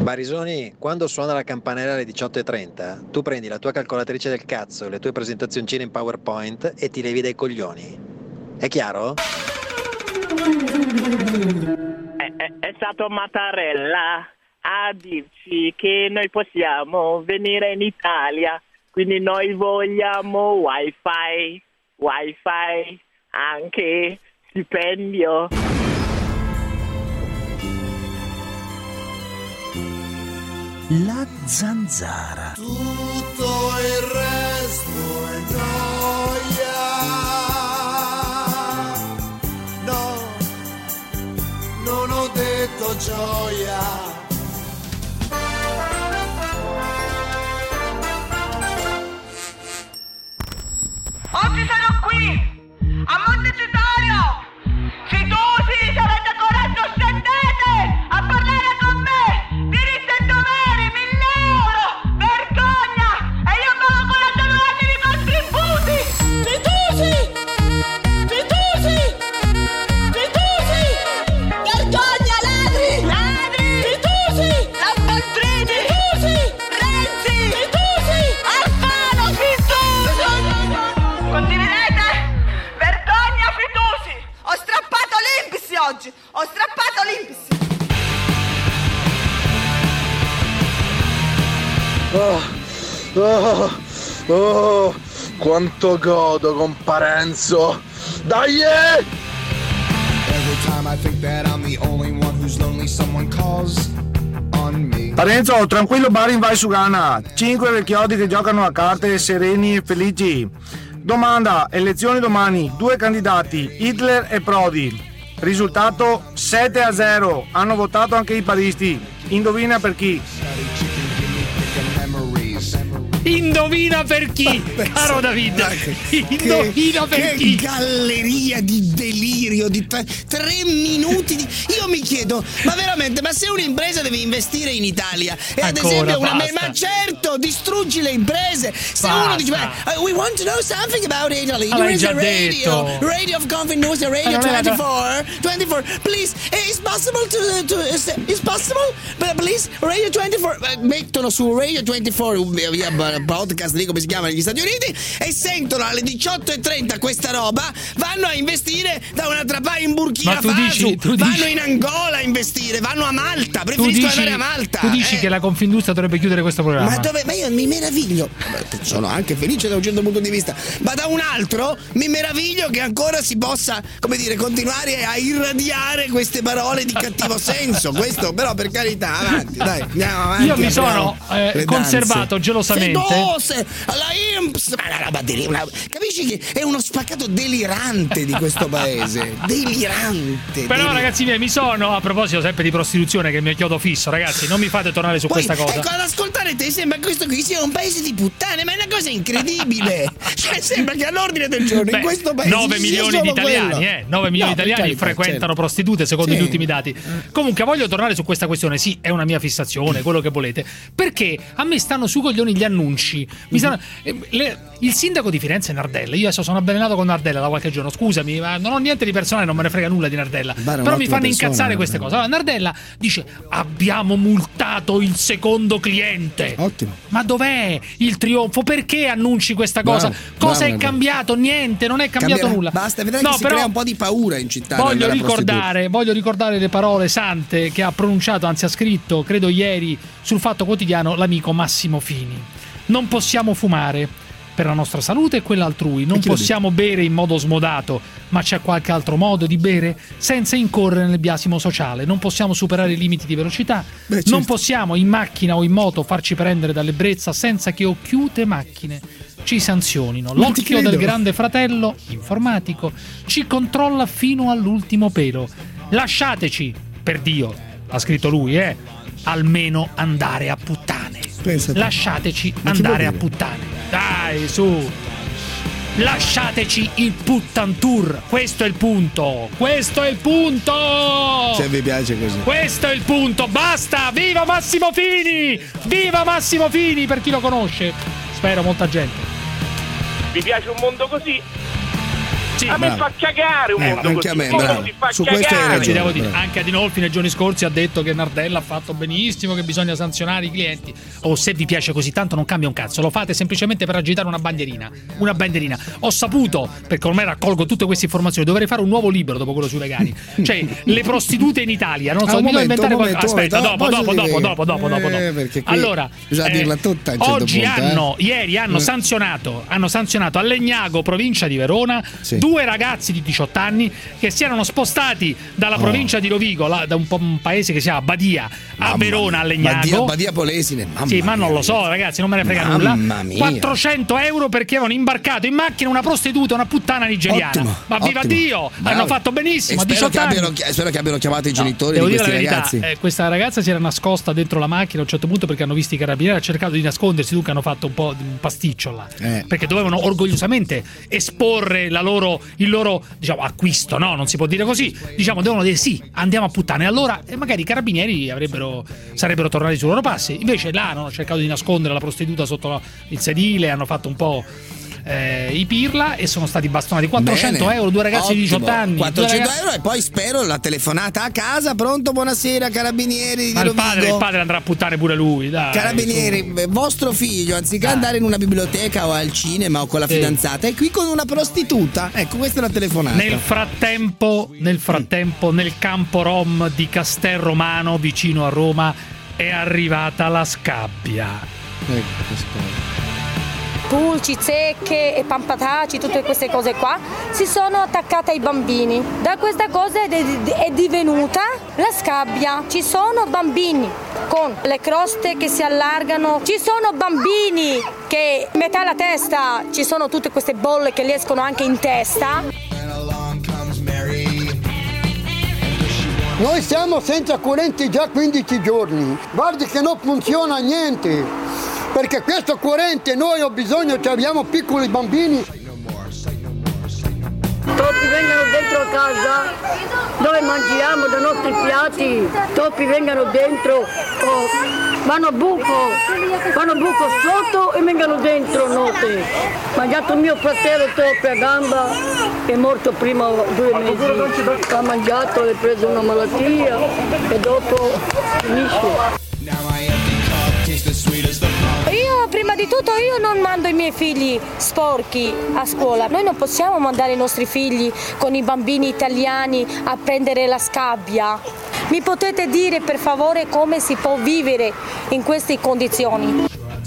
Barisoni, quando suona la campanella alle 18:30, tu prendi la tua calcolatrice del cazzo, le tue presentazioncine in PowerPoint e ti levi dai coglioni. È chiaro? È stato Mattarella a dirci che noi possiamo venire in Italia, quindi noi vogliamo wifi, anche stipendio. La zanzara. Tutto il resto è gioia. No, non ho detto gioia. Oggi sono qui, a Montecitorio. Se tu se avete coraggio scendete a parlare con me. Diritti e doveri, 1.000 euro. Vergogna. E io pago con la giornata di contributi. Titusi. Vergogna, ladri. Titusi. Lampadrini. Renzi. Alfano. Condividete? Vergogna, Fitosi! Ho strappato l'Inps oggi! Ho strappato l'Inps! Oh, quanto godo con Parenzo! Dai! Every time I think that I'm the only one who's lonely, someone calls on me. Parenzo, tranquillo bar in Vai Sugana. 5 vecchiotti che giocano a carte sereni e felici. Domanda, elezioni domani, 2 candidati, Hitler e Prodi. Risultato 7-0, hanno votato anche i paristi. Indovina per chi? Indovina per chi, caro David. Indovina per chi. Che galleria di delirio di 3 minuti di... Io mi chiedo, ma veramente, ma se un'impresa deve investire in Italia e ad Ancora, esempio basta. ma certo, distruggi le imprese. Se Basta. uno dice, we want to know something about Italy. L'hai There is già a radio, detto. radio of Conflict News, a radio 24, please, it's possible it's possible, but please, radio 24, mettono su radio 24 via podcast lì come si chiama negli Stati Uniti e sentono alle 18:30 questa roba, vanno a investire da un'altra parte in Burkina Faso, vanno in Angola a investire, vanno a Malta, preferisco andare a Malta. Tu dici che la Confindustria dovrebbe chiudere questo programma? Ma io mi meraviglio, sono anche felice da un certo punto di vista, ma da un altro mi meraviglio che ancora si possa, come dire, continuare a irradiare queste parole di cattivo senso. Questo però, per carità, avanti, dai, andiamo avanti. Io mi sono conservato gelosamente alla INPS, capisci che è uno spaccato delirante di questo paese, delirante. Però ragazzi miei, mi sono, a proposito sempre di prostituzione, che è il mio chiodo fisso, ragazzi, non mi fate tornare su questa cosa. Ecco, ad ascoltare te sembra che questo qui sia un paese di puttane, ma è una cosa incredibile. Cioè sembra che all'ordine del giorno in questo paese 9 milioni di italiani, 9 milioni di italiani frequentano prostitute secondo gli ultimi dati. Comunque voglio tornare su questa questione, sì, è una mia fissazione, quello che volete, perché a me stanno sui coglioni gli annunci. Il sindaco di Firenze Nardella, io adesso sono avvelenato con Nardella da qualche giorno, scusami, ma non ho niente di personale, non me ne frega nulla di Nardella, però mi fanno incazzare queste cose. Allora Nardella dice: abbiamo multato il secondo cliente. Ottimo. Ma dov'è il trionfo? Perché annunci questa cosa? Cosa è cambiato? Niente, non è cambiato nulla. Basta, vedrai che si crea un po' di paura in città. Voglio ricordare le parole sante che ha pronunciato, anzi ha scritto, credo ieri, sul Fatto Quotidiano, l'amico Massimo Fini. Non possiamo fumare per la nostra salute e quella altrui, non possiamo bere in modo smodato, ma c'è qualche altro modo di bere senza incorrere nel biasimo sociale. Non possiamo superare i limiti di velocità, non possiamo in macchina o in moto farci prendere dall'ebbrezza senza che occhiute macchine ci sanzionino. L'occhio del grande fratello informatico ci controlla fino all'ultimo pelo. Lasciateci, per Dio, ha scritto lui, almeno andare a puttane. Lasciateci andare a puttane. Dai, su. Lasciateci il puttantour. Questo è il punto. Se vi piace così. Questo è il punto. Basta. Viva Massimo Fini. Viva Massimo Fini, per chi lo conosce. Spero molta gente. Vi piace un mondo così? Sì, a me fa cagare un mondo anche così. a me, Un mondo bravo. così fa Su questo hai cagare. ragione. Ci devo dire, anche Adinolfi nei giorni scorsi ha detto che Nardella ha fatto benissimo, che bisogna sanzionare i clienti. O se vi piace così tanto non cambia un cazzo, lo fate semplicemente per agitare una bandierina. Ho saputo, perché ormai raccolgo tutte queste informazioni, dovrei fare un nuovo libro dopo quello sui vegani. Cioè, le prostitute in Italia, non so, mi devo inventare qualcosa. Aspetta, dopo. Perché qui Allora, bisogna dirla tutta a un certo oggi punto, ieri hanno sanzionato a Legnago, provincia di Verona, Sì. 2 ragazzi di 18 anni che si erano spostati dalla provincia di Rovigo, da un paese che si chiama Badia, a Verona, a Legnago. Badia Polesine, mamma Sì, ma mia. non lo so, ragazzi, non me ne frega Mamma nulla. mia. 400 euro perché avevano imbarcato in macchina una prostituta, una puttana nigeriana. Ottimo, Ma viva ottimo. Dio! Bravo. Hanno fatto benissimo. E A 18 anni. spero che abbiano chiamato i genitori Devo di dire la questi verità, ragazzi. questa ragazza si era nascosta dentro la macchina a un certo punto perché hanno visto i carabinieri, ha cercato di nascondersi, dunque hanno fatto un po' di un pasticcio là. Perché dovevano orgogliosamente esporre il loro diciamo acquisto, no? Non si può dire così. Diciamo devono dire sì, andiamo a puttane. Allora magari i carabinieri sarebbero tornati sui loro passi. Invece là hanno cercato di nascondere la prostituta sotto il sedile, hanno fatto un po' i pirla e sono stati bastonati. 400 Bene. euro, 2 ragazzi di 18 anni. 400 euro e poi spero la telefonata a casa. Pronto, buonasera, carabinieri di Ma il Rovigo. padre andrà a puttane pure lui, dai. Carabinieri, vostro figlio, anziché andare in una biblioteca o al cinema o con la fidanzata, è qui con una prostituta. Ecco, questa è la telefonata. Nel frattempo, nel campo rom di Castelromano, vicino a Roma, è arrivata la scabbia. Ecco, che storia. Pulci, zecche e pampataci, tutte queste cose qua, si sono attaccate ai bambini. Da questa cosa è divenuta la scabbia. Ci sono bambini con le croste che si allargano, ci sono bambini che metà la testa, ci sono tutte queste bolle che gli escono anche in testa. Noi siamo senza corrente già 15 giorni. Guardi che non funziona niente. Perché questo corrente noi ho bisogno, abbiamo piccoli bambini. Tutti vengano dentro a casa dove mangiamo dai nostri piatti, tutti vengano dentro, vanno a buco sotto e vengano dentro notte. Mangiato mio fratello toppe a gamba, che è morto prima 2 mesi, ha mangiato, ha preso una malattia e dopo finisce. Io prima di tutto non mando i miei figli sporchi a scuola. Noi non possiamo mandare i nostri figli con i bambini italiani a prendere la scabbia. Mi potete dire per favore come si può vivere in queste condizioni?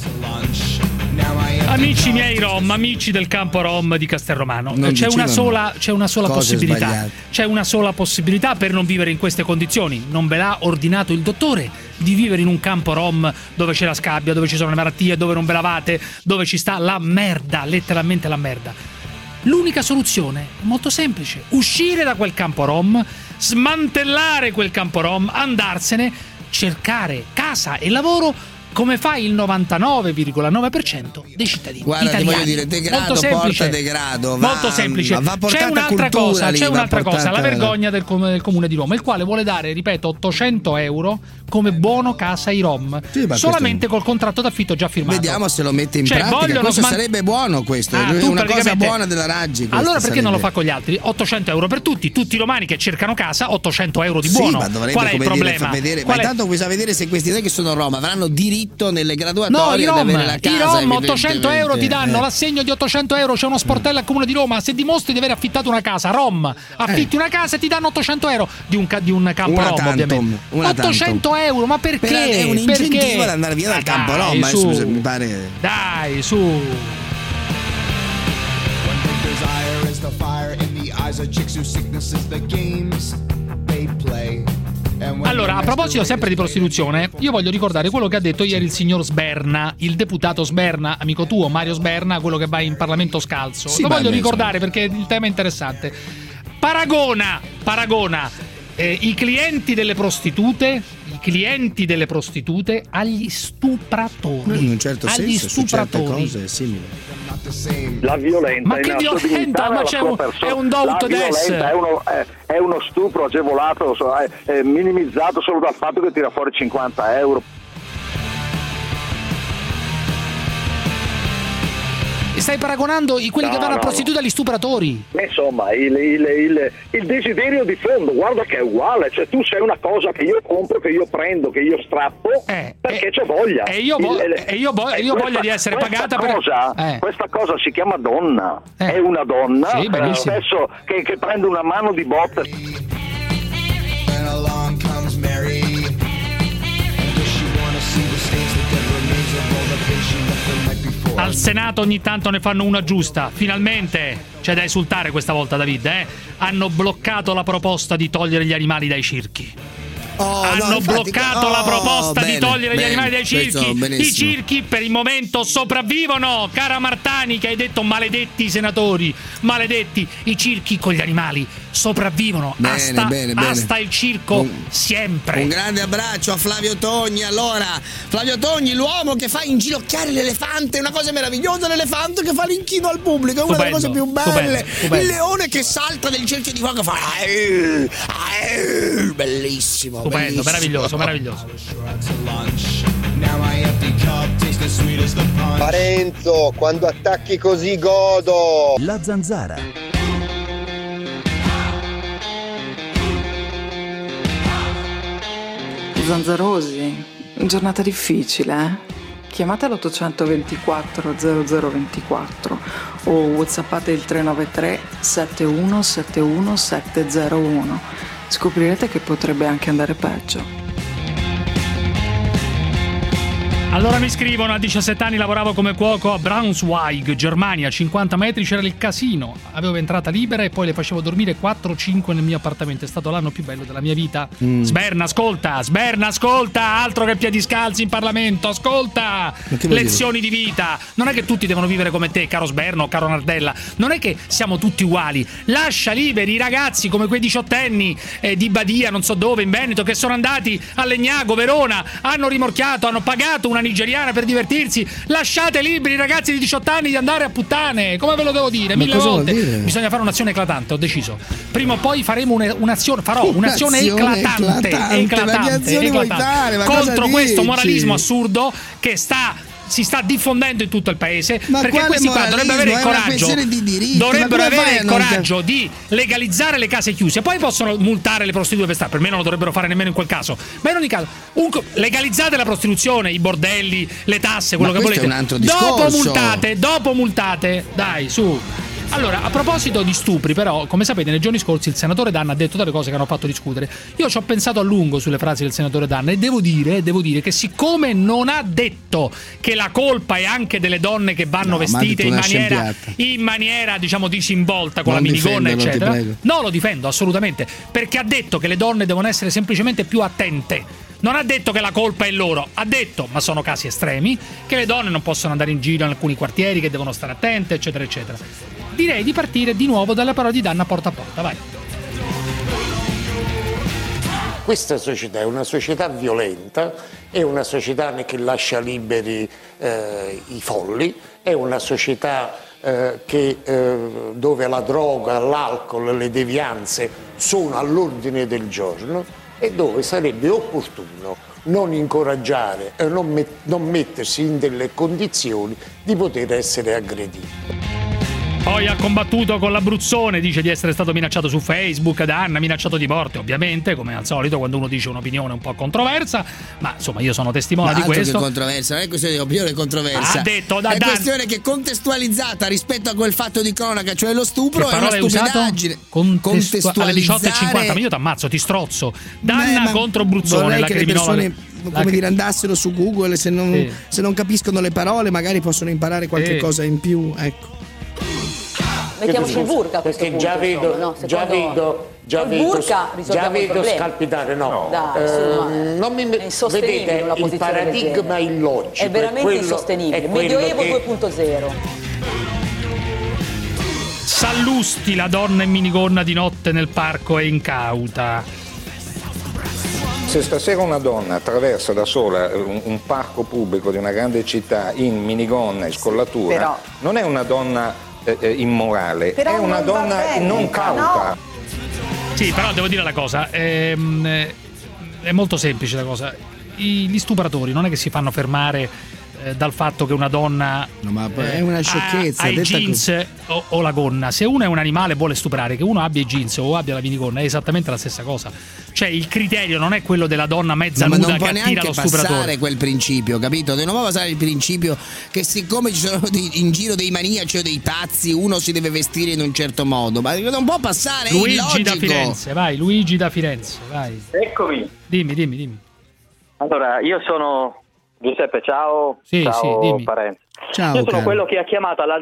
Amici miei rom, amici del campo rom di Castelromano, c'è una sola possibilità. sbagliate. C'è una sola possibilità per non vivere in queste condizioni. Non ve l'ha ordinato il dottore di vivere in un campo rom dove c'è la scabbia, dove ci sono le malattie, dove non ve lavate, dove ci sta la merda, letteralmente la merda. L'unica soluzione è molto semplice: uscire da quel campo rom, smantellare quel campo rom, andarsene, cercare casa e lavoro come fa il 99,9% dei cittadini Guarda, italiani. ti voglio dire, degrado molto semplice, porta degrado, molto semplice. va portata C'è un'altra cultura cosa, lì, c'è va un'altra cosa, portata- la vergogna del comune di Roma, il quale vuole dare, ripeto, 800 euro come buono casa ai rom, ma solamente col contratto d'affitto già firmato. Vediamo se lo mette in Cioè, pratica. vogliono Questo sarebbe buono, questo Ah, è tu una cosa praticamente- buona della Raggi. Allora perché non lo fa con gli altri? 800 euro per tutti i romani che cercano casa, 800 euro di buono. Sì, ma dovrebbe, Qual è il come dire, problema? far vedere. Qual Ma è- intanto bisogna vedere se questi che sono a Roma avranno diritto nelle No, graduatorie ad avere la i casa. Rom 800 euro ti danno evidentemente. l'assegno di 800 euro. C'è uno sportello al comune di Roma. Se dimostri di aver affittato una casa, Rom, affitti una casa e ti danno 800 euro di un campo Una Rom, tantum, ovviamente. una 800 euro, ma perché? È un incentivo Perché? ad andare via dal Dai, campo Rom. su. Scusa, mi pare. Dai, su. Desire is the fire in the eyes of chicks whose sickness is the games they play. Allora, a proposito sempre di prostituzione, io voglio ricordare quello che ha detto ieri il signor Sberna, il deputato Sberna, amico tuo, Mario Sberna, quello che va in Parlamento scalzo. Sì, Lo ma voglio beh, ricordare perché il tema è interessante. Paragona i clienti delle prostitute agli stupratori. In un certo agli senso, su certe stupratori. cose è simile. La violenza Ma che violenta? Ma è un doubt des. è uno stupro agevolato, è minimizzato solo dal fatto che tira fuori 50 euro. stai paragonando quelli che vanno a prostituta agli stupratori. Insomma, il desiderio di fondo, guarda che è uguale, cioè tu sei una cosa che io compro, che io prendo, che io strappo, perché c'ho voglia. E io voglio di essere pagata Questa cosa si chiama donna, è una donna, spesso che prende una mano di botte. Then along comes Mary. And does she wanna see the stains that get remains of all the things she left the night before? Al Senato ogni tanto ne fanno una giusta. Finalmente c'è da esultare questa volta, David. Hanno bloccato la proposta di togliere gli animali dai circhi. Hanno bloccato la proposta di togliere gli animali dai circhi. I circhi per il momento sopravvivono. Cara Martani, che hai detto maledetti i senatori, maledetti, i circhi con gli animali sopravvivono. Basta il circo sempre. Un grande abbraccio a Flavio Togni. Allora, Flavio Togni, l'uomo che fa inginocchiare l'elefante, è una cosa meravigliosa. L'elefante che fa l'inchino al pubblico, è una delle cose più belle. Il leone che salta del cerchio di fuoco, fa bellissimo. Stupendo, meraviglioso. Parenzo, quando attacchi così godo. La zanzara. Zanzarosi, giornata difficile, eh? Chiamate l'824 0024 o whatsappate il 393 7171 701. Scoprirete che potrebbe anche andare peggio. Allora mi scrivono: a 17 anni lavoravo come cuoco a Braunschweig, Germania, a 50 metri c'era il casino, avevo entrata libera e poi le facevo dormire 4-5 nel mio appartamento, è stato l'anno più bello della mia vita. Sberna, ascolta, altro che piedi scalzi in Parlamento, ascolta, lezioni di vita. Non è che tutti devono vivere come te, caro Sberno, caro Nardella, non è che siamo tutti uguali, lascia liberi i ragazzi come quei 18enni di Badia, non so dove, in Veneto, che sono andati a Legnago, Verona, hanno rimorchiato, hanno pagato una nigeriana per divertirsi. Lasciate liberi i ragazzi di 18 anni di andare a puttane, come ve lo devo dire 1000 volte. Bisogna fare un'azione eclatante, ho deciso. Prima o poi faremo un'azione eclatante contro questo moralismo assurdo che si sta diffondendo in tutto il paese. Ma perché questi qua dovrebbero avere il coraggio di legalizzare le case chiuse. Poi possono multare le prostitute per stare, per me non lo dovrebbero fare nemmeno in quel caso, ma in ogni caso legalizzate la prostituzione, i bordelli, le tasse, quello che volete. È un altro discorso. Dopo multate, dai, su. Allora, a proposito di stupri, però, come sapete, nei giorni scorsi il senatore D'Anna ha detto delle cose che hanno fatto discutere. Io ci ho pensato a lungo sulle frasi del senatore D'Anna e devo dire che siccome non ha detto che la colpa è anche delle donne che vanno vestite in maniera diciamo disinvolta, con la minigonna eccetera, no, lo difendo assolutamente, perché ha detto che le donne devono essere semplicemente più attente. Non ha detto che la colpa è loro, ha detto, ma sono casi estremi, che le donne non possono andare in giro in alcuni quartieri, che devono stare attente, eccetera eccetera. Direi di partire di nuovo dalle parole di D'Anna porta a porta, vai. Questa società è una società violenta, è una società che lascia liberi i folli, è una società dove la droga, l'alcol, le devianze sono all'ordine del giorno e dove sarebbe opportuno non incoraggiare e non mettersi in delle condizioni di poter essere aggrediti. Poi ha combattuto con l'Abruzzone, dice di essere stato minacciato su Facebook, D'Anna minacciato di morte, ovviamente, come al solito quando uno dice un'opinione un po' controversa, ma insomma io sono testimone di questo. Che controversa, non è questione di opinione controversa. Ha detto è questione che contestualizzata rispetto a quel fatto di cronaca, cioè lo stupro, è una stupidaggine. Contestualizzare alle 18:50, ma io ti ammazzo, ti strozzo. D'Anna contro Bruzzone, la criminola. Come dire, andassero su Google, se non capiscono le parole magari possono imparare qualche cosa in più, ecco. Mettiamoci il burka a questo punto, già vedo scalpitare, non mi vedete il paradigma illogico, è veramente insostenibile. Medioevo 2.0. Sallusti, la donna in minigonna di notte nel parco è incauta. Se stasera una donna attraversa da sola un parco pubblico di una grande città in minigonna e scollatura, non è una donna immorale, però è una donna non cauta. No. Sì, però devo dire la cosa, è molto semplice la cosa. Gli stupratori non è che si fanno fermare dal fatto che una donna è una sciocchezza, ha i jeans o la gonna. Se uno è un animale e vuole stuprare, che uno abbia i jeans o abbia la minigonna è esattamente la stessa cosa. Cioè il criterio non è quello della donna mezza nuda che attira lo stupratore. Non può neanche passare quel principio, capito? Non può passare il principio che siccome ci sono in giro dei maniaci o dei pazzi, uno si deve vestire in un certo modo, ma non può passare. Luigi da Firenze, vai, Luigi da Firenze, vai. Eccomi. Dimmi. Allora, io sono Giuseppe, ciao. Ciao, dimmi. Parenzo. Ciao, io sono quello che ha chiamato alla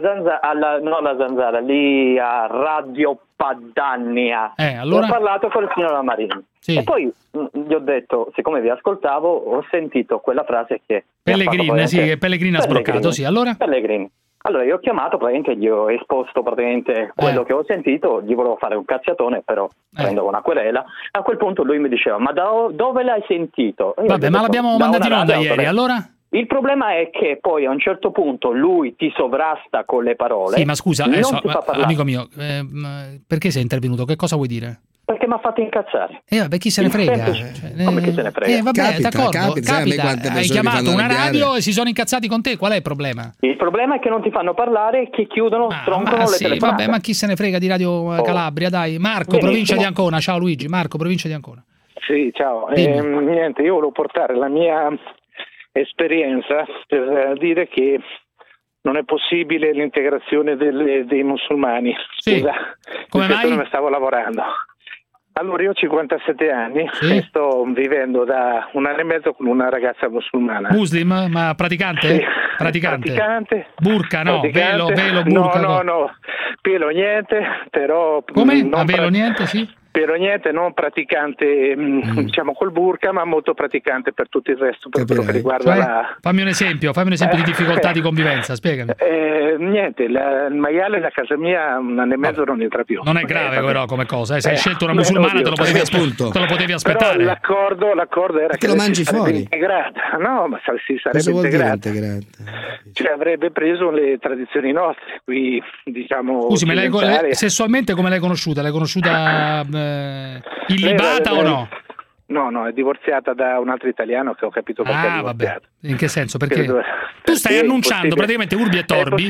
zanzara, lì a Radio Padania. Allora? Ho parlato con il signor Marini. Sì. E poi gli ho detto, siccome vi ascoltavo, ho sentito quella frase che Pellegrini ha sbroccato, sì, allora? Pellegrini. Allora io ho chiamato, praticamente gli ho esposto praticamente quello che ho sentito, gli volevo fare un cazziatone, però prendo una querela. A quel punto lui mi diceva, ma dove l'hai sentito? Vabbè, ma l'abbiamo mandato in onda ieri, allora? Il problema è che poi a un certo punto lui ti sovrasta con le parole. Sì, ma scusa, amico mio, perché sei intervenuto? Che cosa vuoi dire? Perché mi ha fatto incazzare. Vabbè, chi se ne frega? Come chi se ne frega? Vabbè, capita. Hai chiamato una radio e si sono incazzati con te, qual è il problema? Il problema è che non ti fanno parlare, che chiudono, stroncano le telefonate. Vabbè, ma chi se ne frega di Radio Calabria, dai. Marco, provincia di Ancona, ciao Luigi, Marco, provincia di Ancona. Sì, ciao. Niente, io volevo portare la mia esperienza per dire che non è possibile l'integrazione dei musulmani. Scusa, come mai? Non stavo lavorando. Allora, io ho 57 anni e sto vivendo da 1 anno e mezzo con una ragazza musulmana. Muslim? Ma praticante? Sì, praticante. Burka, no? Velo, burka. No. Pelo niente, però... Come? Velo niente, sì? Pelo niente, non praticante, diciamo col burka, ma molto praticante per tutto il resto, per quello che riguarda Fammi un esempio di difficoltà di convivenza, spiegami. Niente, il maiale da casa mia 1 anno e mezzo non entra più. Non è grave però come cosa, se hai scelto una musulmana te lo potevi aspettare. Però l'accordo era che lo mangi fuori. Integrata. No, ma si sarebbe integrata. Cioè avrebbe preso le tradizioni nostre, qui diciamo. Scusi, ma sessualmente come l'hai conosciuta? L'hai conosciuta illibata o no? No, è divorziata da un altro italiano che ho capito perché è divorziato. Vabbè. In che senso? Perché tu stai annunciando praticamente Urbi e Torbi,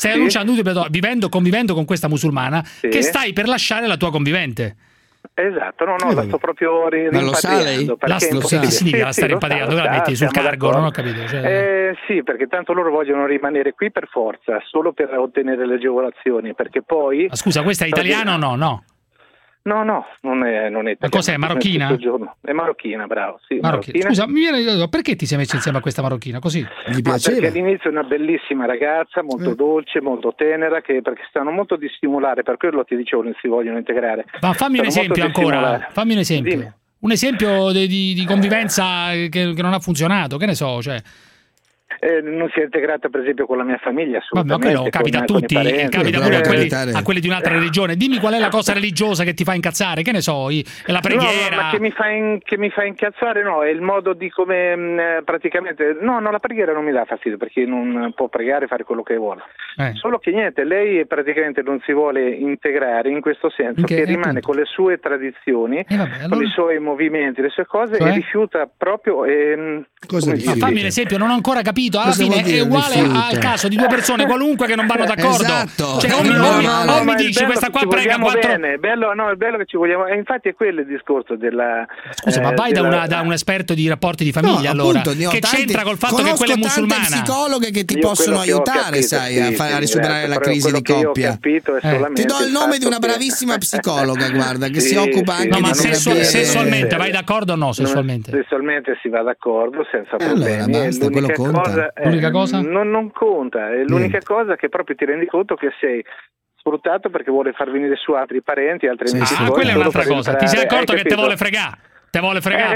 convivendo con questa musulmana, che stai per lasciare la tua convivente. Esatto, la sto proprio ma lo sa lei? Che significa la sta rimpatriando? La metti sul cargo? Non ho capito. Sì, perché tanto loro vogliono rimanere qui per forza, solo per ottenere le agevolazioni, perché poi... Ma scusa, questa è italiana o no? No, non è italiana. Ma cos'è, marocchina? È marocchina, bravo. Sì, marocchina. Scusa, perché ti sei messo insieme a questa marocchina così? Gli piaceva? Perché all'inizio è una bellissima ragazza, molto dolce, molto tenera, perché stanno molto di stimolare, per quello ti dicevo non si vogliono integrare. Ma fammi un esempio ancora, fammi un esempio. Dimmi. Un esempio di convivenza che non ha funzionato, che ne so, cioè... non si è integrata per esempio con la mia famiglia, assolutamente. Ma quello capita a tutti, capita pure a quelli di un'altra religione. Dimmi qual è la cosa religiosa che ti fa incazzare, che ne so, la preghiera. No, ma che mi fa incazzare è il modo di come praticamente la preghiera non mi dà fastidio, perché non può pregare e fare quello che vuole. Solo che niente, lei praticamente non si vuole integrare in questo senso, che rimane con le sue tradizioni, con i suoi movimenti, le sue cose, e rifiuta proprio fammi un esempio, non ho ancora capito. Alla fine è uguale al caso di due persone qualunque che non vanno d'accordo. Esatto. Cioè, o mi dici questa qua prega 4. Bene, bello che ci vogliamo. E infatti è quello il discorso della. Scusa, ma vai da un esperto di rapporti di famiglia, allora. Appunto, che c'entra col fatto che quella è musulmana? Conosco tante psicologhe che ti possono aiutare, a risuperare la crisi di coppia. Ti do il nome di una bravissima psicologa, guarda, che si occupa anche di sessualmente, vai d'accordo o no? Sessualmente si va d'accordo senza problemi. Basta, quello conta. L'unica cosa? Non conta, è l'unica cosa che proprio ti rendi conto che sei sfruttato perché vuole far venire su altri parenti, altri amici. Quella è un'altra cosa. Ti sei accorto che te vuole fregare? Te vuole fregare,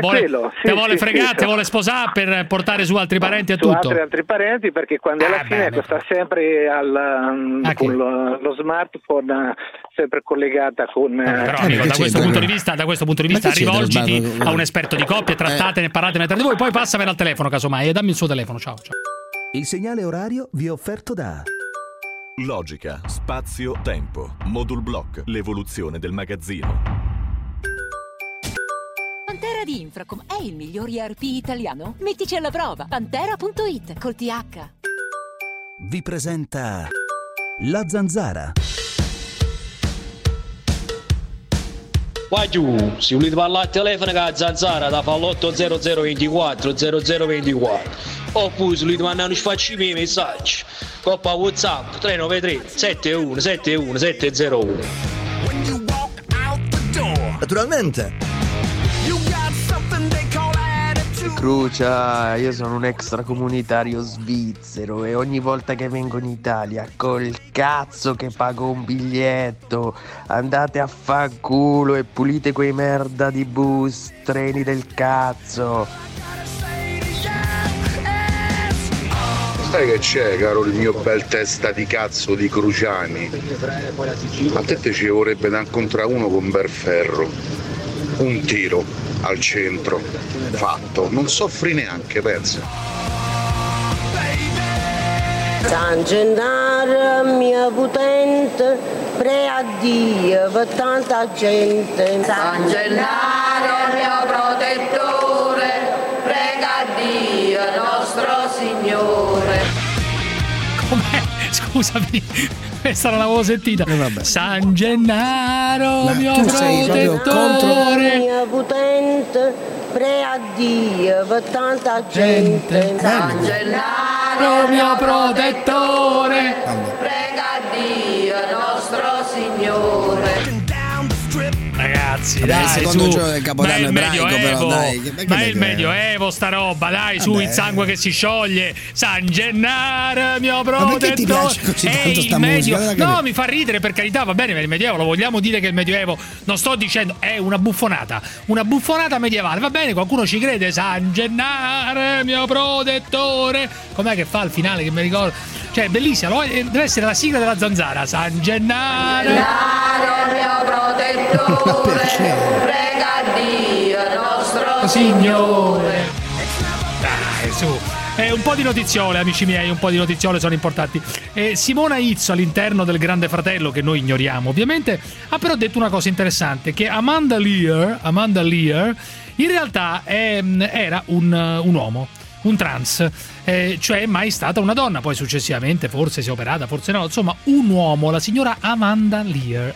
te vuole sposare per portare su altri parenti e tutto. Altri parenti, perché quando alla fine sta sempre con lo smartphone sempre collegata con. Però amico, da questo punto di vista rivolgiti a un esperto di coppie, parlatene tra di voi, poi passamela al telefono casomai e dammi il suo telefono. Ciao. Il segnale orario vi è offerto da Logica, spazio, tempo, Modul Block, l'evoluzione del magazzino. Pantera di Infracom è il miglior ERP italiano? Mettici alla prova. Pantera.it col TH. Vi presenta La Zanzara. Vai giù, se volete parlare al telefono con la Zanzara da fa l'80024 0024 oppure se volete mandare un sfacci messaggi coppa WhatsApp 393 71 71 701. Naturalmente. Crucia, io sono un extracomunitario svizzero e ogni volta che vengo in Italia col cazzo che pago un biglietto, andate a fanculo e pulite quei merda di bus, treni del cazzo. Sai che c'è, caro il mio bel testa di cazzo di Cruciani? A te ci vorrebbe da incontrare uno con bel ferro, un tiro al centro, fatto, non soffri neanche, pensa. San Gennaro mio potente, preaddio per tanta gente. San Gennaro mio protettore, prega Dio nostro Signore. Com'è? Scusami, questa non l'avevo sentita. San Gennaro mio protettore, mio potente, preaddio per tanta gente. San Gennaro mio protettore, prega Dio nostro Signore. Ragazzi, vabbè, dai, il secondo su. giorno del Capodanno ebraico, però dai. Ma è il Medioevo sta roba, dai, su, il sangue che si scioglie. San Gennaro mio protettore. Ma perché ti piace così tanto sta musica? No, mi fa ridere, per carità, va bene, il Medioevo, lo vogliamo dire che il Medioevo, non sto dicendo, è una buffonata medievale, va bene, qualcuno ci crede. San Gennaro mio protettore. Com'è che fa al finale, che mi ricordo? Cioè, bellissima, deve essere la sigla della Zanzara. San Gennaro mio protettore, prega Dio nostro Signore. Dai, su. Un po' di notiziole, amici miei, un po' di notiziole sono importanti. Simona Izzo, all'interno del Grande Fratello, che noi ignoriamo ovviamente, ha però detto una cosa interessante, che Amanda Lear in realtà era un uomo, un trans, cioè è mai stata una donna, poi successivamente forse si è operata, forse no, insomma un uomo, la signora Amanda Lear.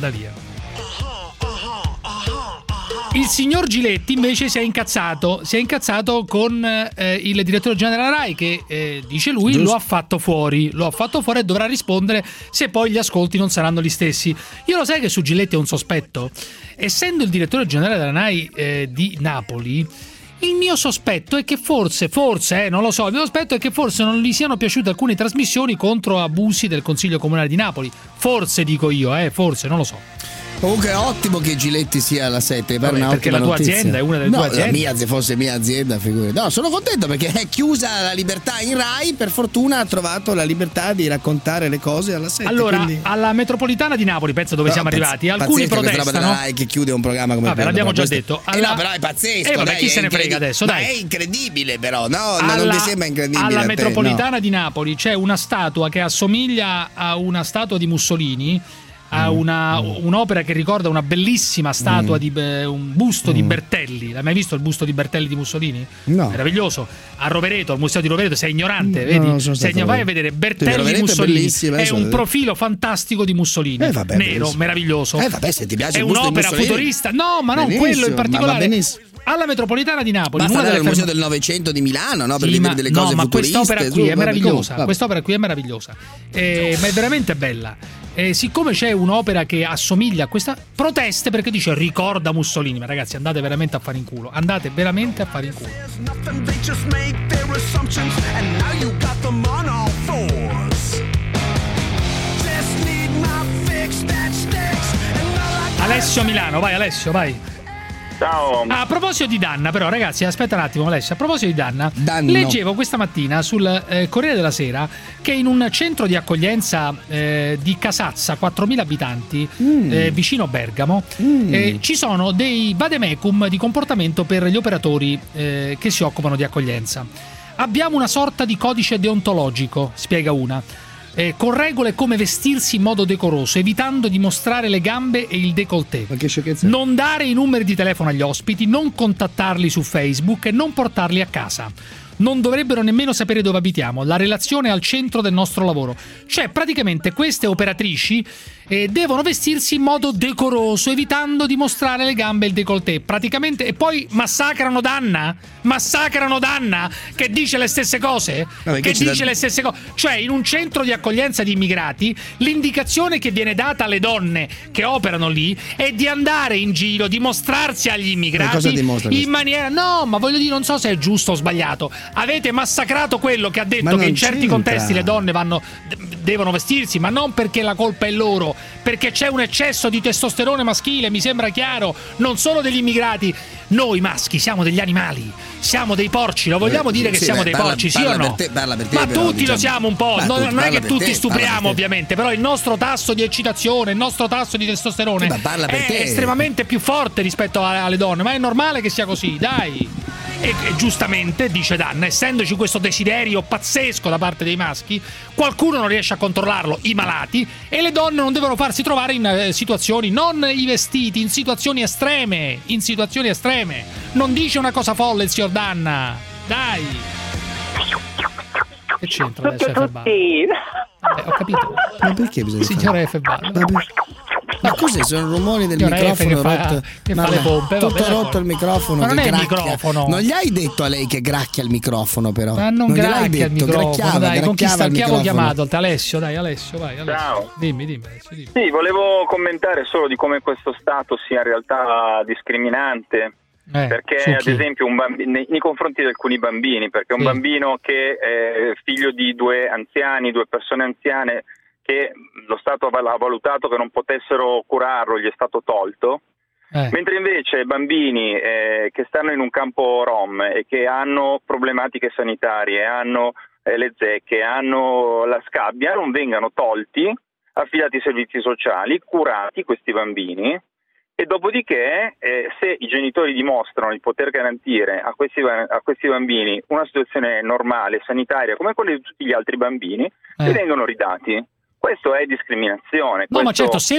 Il signor Giletti invece si è incazzato con il direttore generale della Rai, che dice lui giusto, lo ha fatto fuori e dovrà rispondere se poi gli ascolti non saranno gli stessi. Io lo sai che su Giletti ho un sospetto, essendo il direttore generale della Rai di Napoli. Il mio sospetto è che forse, non lo so, il mio sospetto è che forse non gli siano piaciute alcune trasmissioni contro abusi del Consiglio Comunale di Napoli. Forse, dico io, forse, non lo so. Comunque è ottimo che Giletti sia alla 7, perché la tua notizia. Azienda è una delle tue aziende. La mia, fosse mia azienda, figurati. No, sono contento perché è chiusa la libertà in Rai, per fortuna ha trovato la libertà di raccontare le cose alla 7. Allora, quindi... alla metropolitana di Napoli, pensa dove siamo arrivati, alcuni protestano. Della Rai che chiude un programma come vabbè, l'abbiamo già detto. No, però è pazzesco. Vabbè, chi se ne frega adesso, dai. Ma è incredibile però, no? Non mi sembra incredibile. Alla metropolitana di Napoli c'è una statua che assomiglia a una statua di Mussolini, a un'opera che ricorda una bellissima statua di un busto di Bertelli. L'hai mai visto il busto di Bertelli di Mussolini? No. Meraviglioso. A Rovereto, al museo di Rovereto, sei ignorante, vedi? Vai a vedere Bertelli Mussolini. È un profilo fantastico di Mussolini. Vabbè, nero, benissimo. meraviglioso. Vabbè, se ti piace è il busto un'opera di Mussolini, futurista. No, ma non benissimo, quello in particolare. Ma va alla metropolitana di Napoli, basta andare al museo del Novecento di Milano, no? Per vedere delle cose futuriste. Quest'opera qui è meravigliosa. Quest'opera qui è meravigliosa, ma è veramente bella. Siccome c'è un'opera che assomiglia a questa, proteste perché dice ricorda Mussolini. Ma ragazzi, andate veramente a fare in culo. Alessio Milano, vai Alessio, vai. Ciao. A proposito di Danna, però, ragazzi, aspetta un attimo, Alessio. A proposito di Danna, leggevo questa mattina sul Corriere della Sera che in un centro di accoglienza di Casazza, 4.000 abitanti, vicino Bergamo, ci sono dei vademecum di comportamento per gli operatori che si occupano di accoglienza. Abbiamo una sorta di codice deontologico, spiega una. con regole come vestirsi in modo decoroso, evitando di mostrare le gambe e il décolleté. Ma che sciocchezza. Non dare i numeri di telefono agli ospiti, non contattarli su Facebook e non portarli a casa. Non dovrebbero nemmeno sapere dove abitiamo. La relazione è al centro del nostro lavoro. Cioè, praticamente queste operatrici devono vestirsi in modo decoroso, evitando di mostrare le gambe e il décolleté. Praticamente, e poi massacrano Danna, che dice le stesse cose. Le stesse cose. Cioè, in un centro di accoglienza di immigrati, l'indicazione che viene data alle donne che operano lì è di andare in giro, di mostrarsi agli immigrati in maniera. No, ma voglio dire, non so se è giusto o sbagliato. Avete massacrato quello che ha detto che in certi contesti le donne devono vestirsi, ma non perché la colpa è loro, perché c'è un eccesso di testosterone maschile, mi sembra chiaro, non solo degli immigrati. Noi maschi siamo degli animali, siamo dei porci, lo vogliamo dire che siamo dei porci, sì o no? Ma tutti lo siamo un po', non è che tutti stupriamo ovviamente, però il nostro tasso di eccitazione, il nostro tasso di testosterone è estremamente più forte rispetto alle donne, ma è normale che sia così, dai. E giustamente, dice Danna, essendoci questo desiderio pazzesco da parte dei maschi, qualcuno non riesce a controllarlo, i malati, e le donne non devono farsi trovare in situazioni, non i vestiti, in situazioni estreme. Non dice una cosa folle il signor Danna, dai. Che c'entra adesso F-Ball? Ho capito. Ma perché bisogna signore F-Ball? Ma cos'è? Sono rumori del microfono rotto. Che fa le pompe. Tutto rotto il microfono. Ma non che è il gracchia. microfono. Non gli hai detto a lei che gracchia il microfono, però? Ma non gracchia il microfono. Gracchiava con chi il avevo microfono. chiamato? Alessio, vai Alessio. Ciao. Dimmi Alessio, dimmi. Sì, volevo commentare solo di come questo stato sia in realtà discriminante. Perché ad esempio nei confronti di alcuni bambini, perché un bambino che è figlio di due persone anziane che lo Stato ha valutato che non potessero curarlo, gli è stato tolto, mentre invece bambini che stanno in un campo rom e che hanno problematiche sanitarie, hanno le zecche, hanno la scabbia, non vengano tolti, affidati ai servizi sociali, curati questi bambini. E dopodiché, se i genitori dimostrano di poter garantire a questi bambini una situazione normale, sanitaria, come quella di tutti gli altri bambini, li vengono ridati. Questo è discriminazione. No, ma certo, se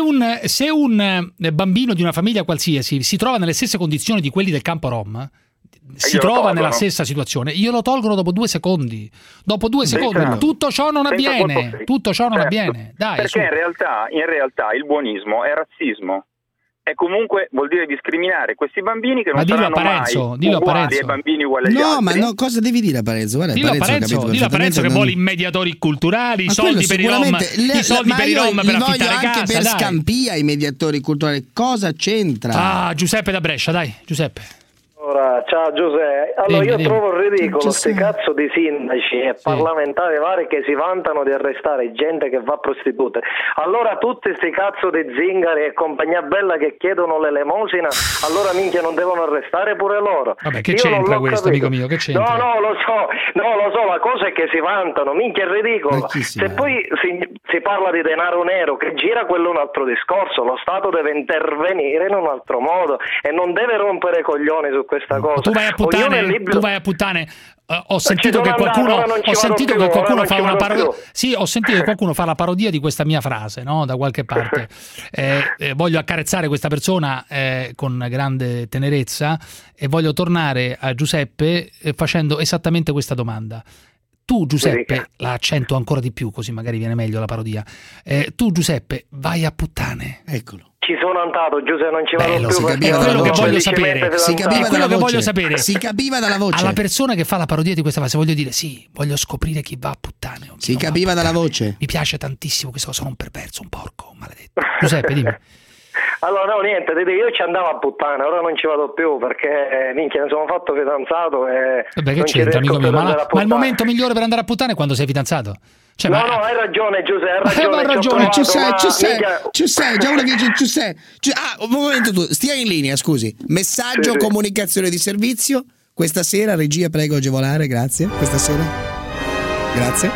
un bambino di una famiglia qualsiasi si trova nelle stesse condizioni di quelli del campo rom, si trova nella stessa situazione, io lo tolgono dopo 2 secondi. Dopo 2 secondi. Tutto ciò non avviene. Dai, perché in realtà il buonismo è razzismo. E comunque vuol dire discriminare questi bambini che non saranno mai uguali ai bambini uguali agli altri. No, ma no, cosa devi dire a Parenzo? Guarda, dillo a Parenzo che vuole i mediatori culturali, i soldi per i rom, i soldi per i rom per affittare casa. Anche per Scampia i mediatori culturali. Cosa c'entra? Giuseppe da Brescia, dai, Giuseppe. Ciao Giuseppe, allora io trovo ridicolo sti cazzo di sindaci e parlamentari vari che si vantano di arrestare gente che va prostitute. Allora tutti sti cazzo di zingari e compagnia bella che chiedono l'elemosina, allora minchia non devono arrestare pure loro. Vabbè, che c'entra questo, amico mio? Che c'entra? No, lo so, la cosa è che si vantano, minchia è ridicolo. Se poi si parla di denaro nero che gira, quello è un altro discorso, lo Stato deve intervenire in un altro modo e non deve rompere coglioni su questa cosa. Tu vai a puttane. Ho sentito che qualcuno fa una parodia. Sì, ho sentito che qualcuno fa la parodia di questa mia frase, no? Da qualche parte. Voglio accarezzare questa persona con grande tenerezza e voglio tornare a Giuseppe facendo esattamente questa domanda. Tu Giuseppe, la accento ancora di più così magari viene meglio la parodia. Tu Giuseppe, vai a puttane. Eccolo. Ci sono andato, Giuseppe, non ci vado più. Si capiva quello che voglio sapere. Si capiva dalla voce. Alla persona che fa la parodia di questa frase voglio dire sì, voglio scoprire chi va a puttane. Si capiva dalla voce. Mi piace tantissimo questa cosa, sono un perverso, un porco, un maledetto. Giuseppe, dimmi. Allora no, niente, io ci andavo a puttane, ora non ci vado più perché minchia mi sono fatto fidanzato e vabbè, che c'entra, amico mio? Ma il momento migliore per andare a puttane è quando sei fidanzato. Cioè, no, hai ragione Giuseppe, hai ragione. Ci sei, già una che ci sei. Un momento, tu stia in linea, scusi. Messaggio, comunicazione di servizio. Questa sera, regia, prego agevolare, grazie. Questa sera. Grazie.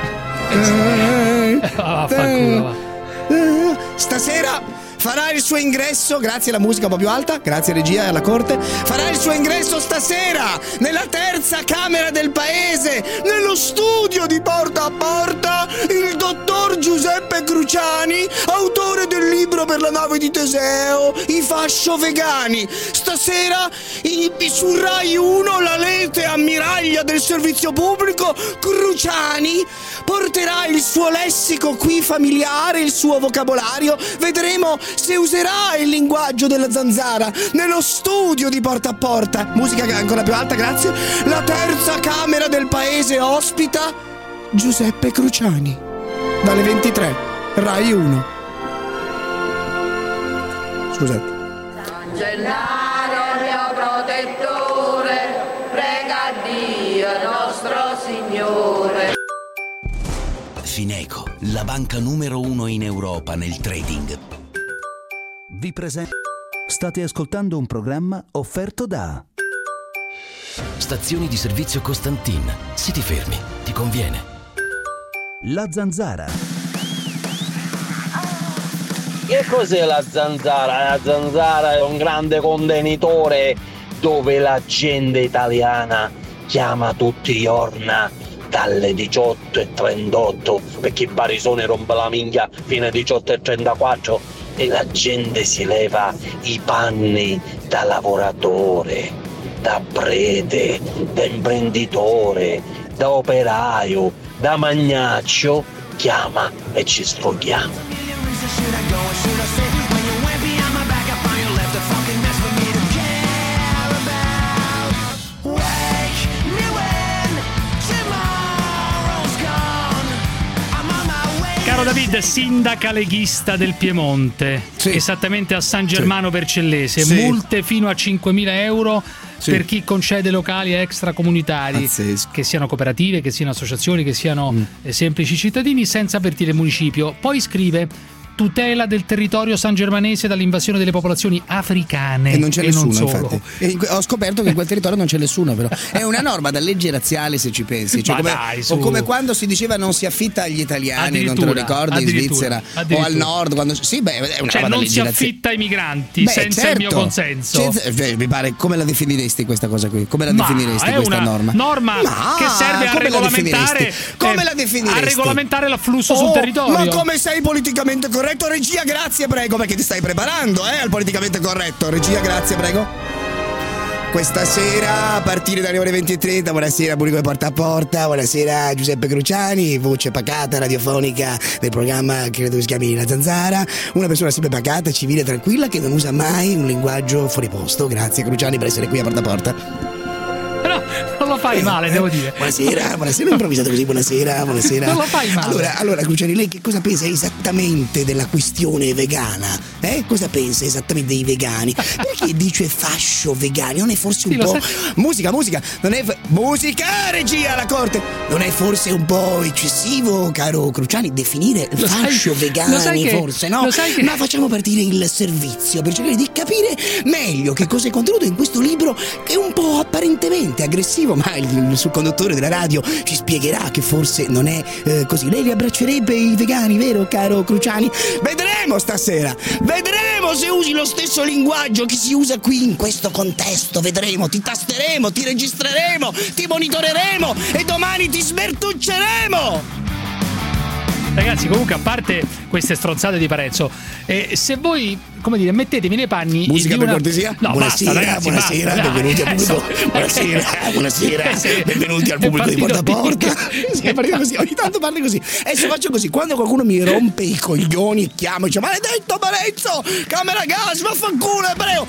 Stasera farà il suo ingresso, grazie alla musica un po' più alta, grazie regia e alla corte, farà il suo ingresso stasera nella terza camera del paese, nello studio di Porta a Porta, il dottor Giuseppe Giuseppe Cruciani, autore del libro per la nave di Teseo, I fascio vegani. Stasera su Rai 1 la lete ammiraglia del servizio pubblico Cruciani porterà il suo lessico qui familiare, il suo vocabolario. Vedremo se userà il linguaggio della zanzara nello studio di Porta a Porta. Musica ancora più alta, grazie. La terza camera del paese ospita Giuseppe Cruciani. Dalle 23, Rai 1. Scusate. San Gennaro mio protettore, prega Dio nostro Signore. Fineco, la banca numero 1 in Europa nel trading. Vi presento. State ascoltando un programma offerto da Stazioni di servizio Costantin. Se ti fermi, ti conviene. La Zanzara. Che cos'è la zanzara? La zanzara è un grande contenitore dove la gente italiana chiama tutti i giorni dalle 18:38 perché il barisone rompe la minchia fino alle 18:34 e la gente si leva i panni da lavoratore, da prete, da imprenditore, da operaio, da magnaccio, chiama e ci sfoghiamo. Caro David, sindaca leghista del Piemonte, esattamente a San Germano Vercellese, multe fino a 5.000 euro per chi concede locali extracomunitari, che siano cooperative, che siano associazioni, che siano semplici cittadini, senza avvertire il municipio. Poi scrive: tutela del territorio sangermanese dall'invasione delle popolazioni africane. E non c'è nessuno, non solo. infatti. E ho scoperto che in quel territorio non c'è nessuno, però. È una norma da legge razziale, se ci pensi. Cioè, o come quando si diceva non si affitta agli italiani, non te lo ricordi, in Svizzera o al nord. Quando, sì, beh, è una roba da legge razziale. Non si affitta ai migranti senza il mio consenso. Mi pare, come la definiresti questa cosa qui? Come la definiresti questa norma? Norma che serve a regolamentare. Come la definiresti? A regolamentare l'afflusso sul territorio. Ma come sei politicamente corretto? Regia, grazie, prego, perché ti stai preparando al politicamente corretto. Regia, grazie, prego. Questa sera, a partire dalle ore 20:30, buonasera pubblico di Porta a Porta, buonasera Giuseppe Cruciani, voce pacata radiofonica del programma che credo si chiami La Zanzara, una persona sempre pacata, civile, tranquilla, che non usa mai un linguaggio fuori posto. Grazie Cruciani per essere qui a Porta a Porta. No, non lo fai male, devo dire. Buonasera, improvvisato così, buonasera. Non lo fai male. Allora Cruciani, lei che cosa pensa esattamente della questione vegana? Cosa pensa esattamente dei vegani? Perché dice fascio vegani? Non è forse un po'... Musica, non è... Musica, regia, alla corte! Non è forse un po' eccessivo, caro Cruciani, definire fascio vegani, forse, no? Ma facciamo partire il servizio per cercare di capire meglio che cosa è contenuto in questo libro, che è un po' apparentemente aggressivo, ma il suo conduttore della radio ci spiegherà che forse non è così. Lei li abbraccerebbe i vegani, vero caro Cruciani? Vedremo stasera, vedremo se usi lo stesso linguaggio che si usa qui in questo contesto. Vedremo, ti tasteremo, ti registreremo, ti monitoreremo e domani ti smertucceremo. Ragazzi, comunque, a parte queste stronzate di Parenzo, se voi, come dire, mettetevi nei panni. Musica di per cortesia? No, buonasera, basta, ragazzi, buonasera, basta, benvenuti al pubblico. Buonasera, benvenuti al pubblico di Porta a Porta. Sì, così, ogni tanto parli così. Adesso faccio così: quando qualcuno mi rompe i coglioni e chiama e dice maledetto Parenzo, camera gas, vaffanculo, prego.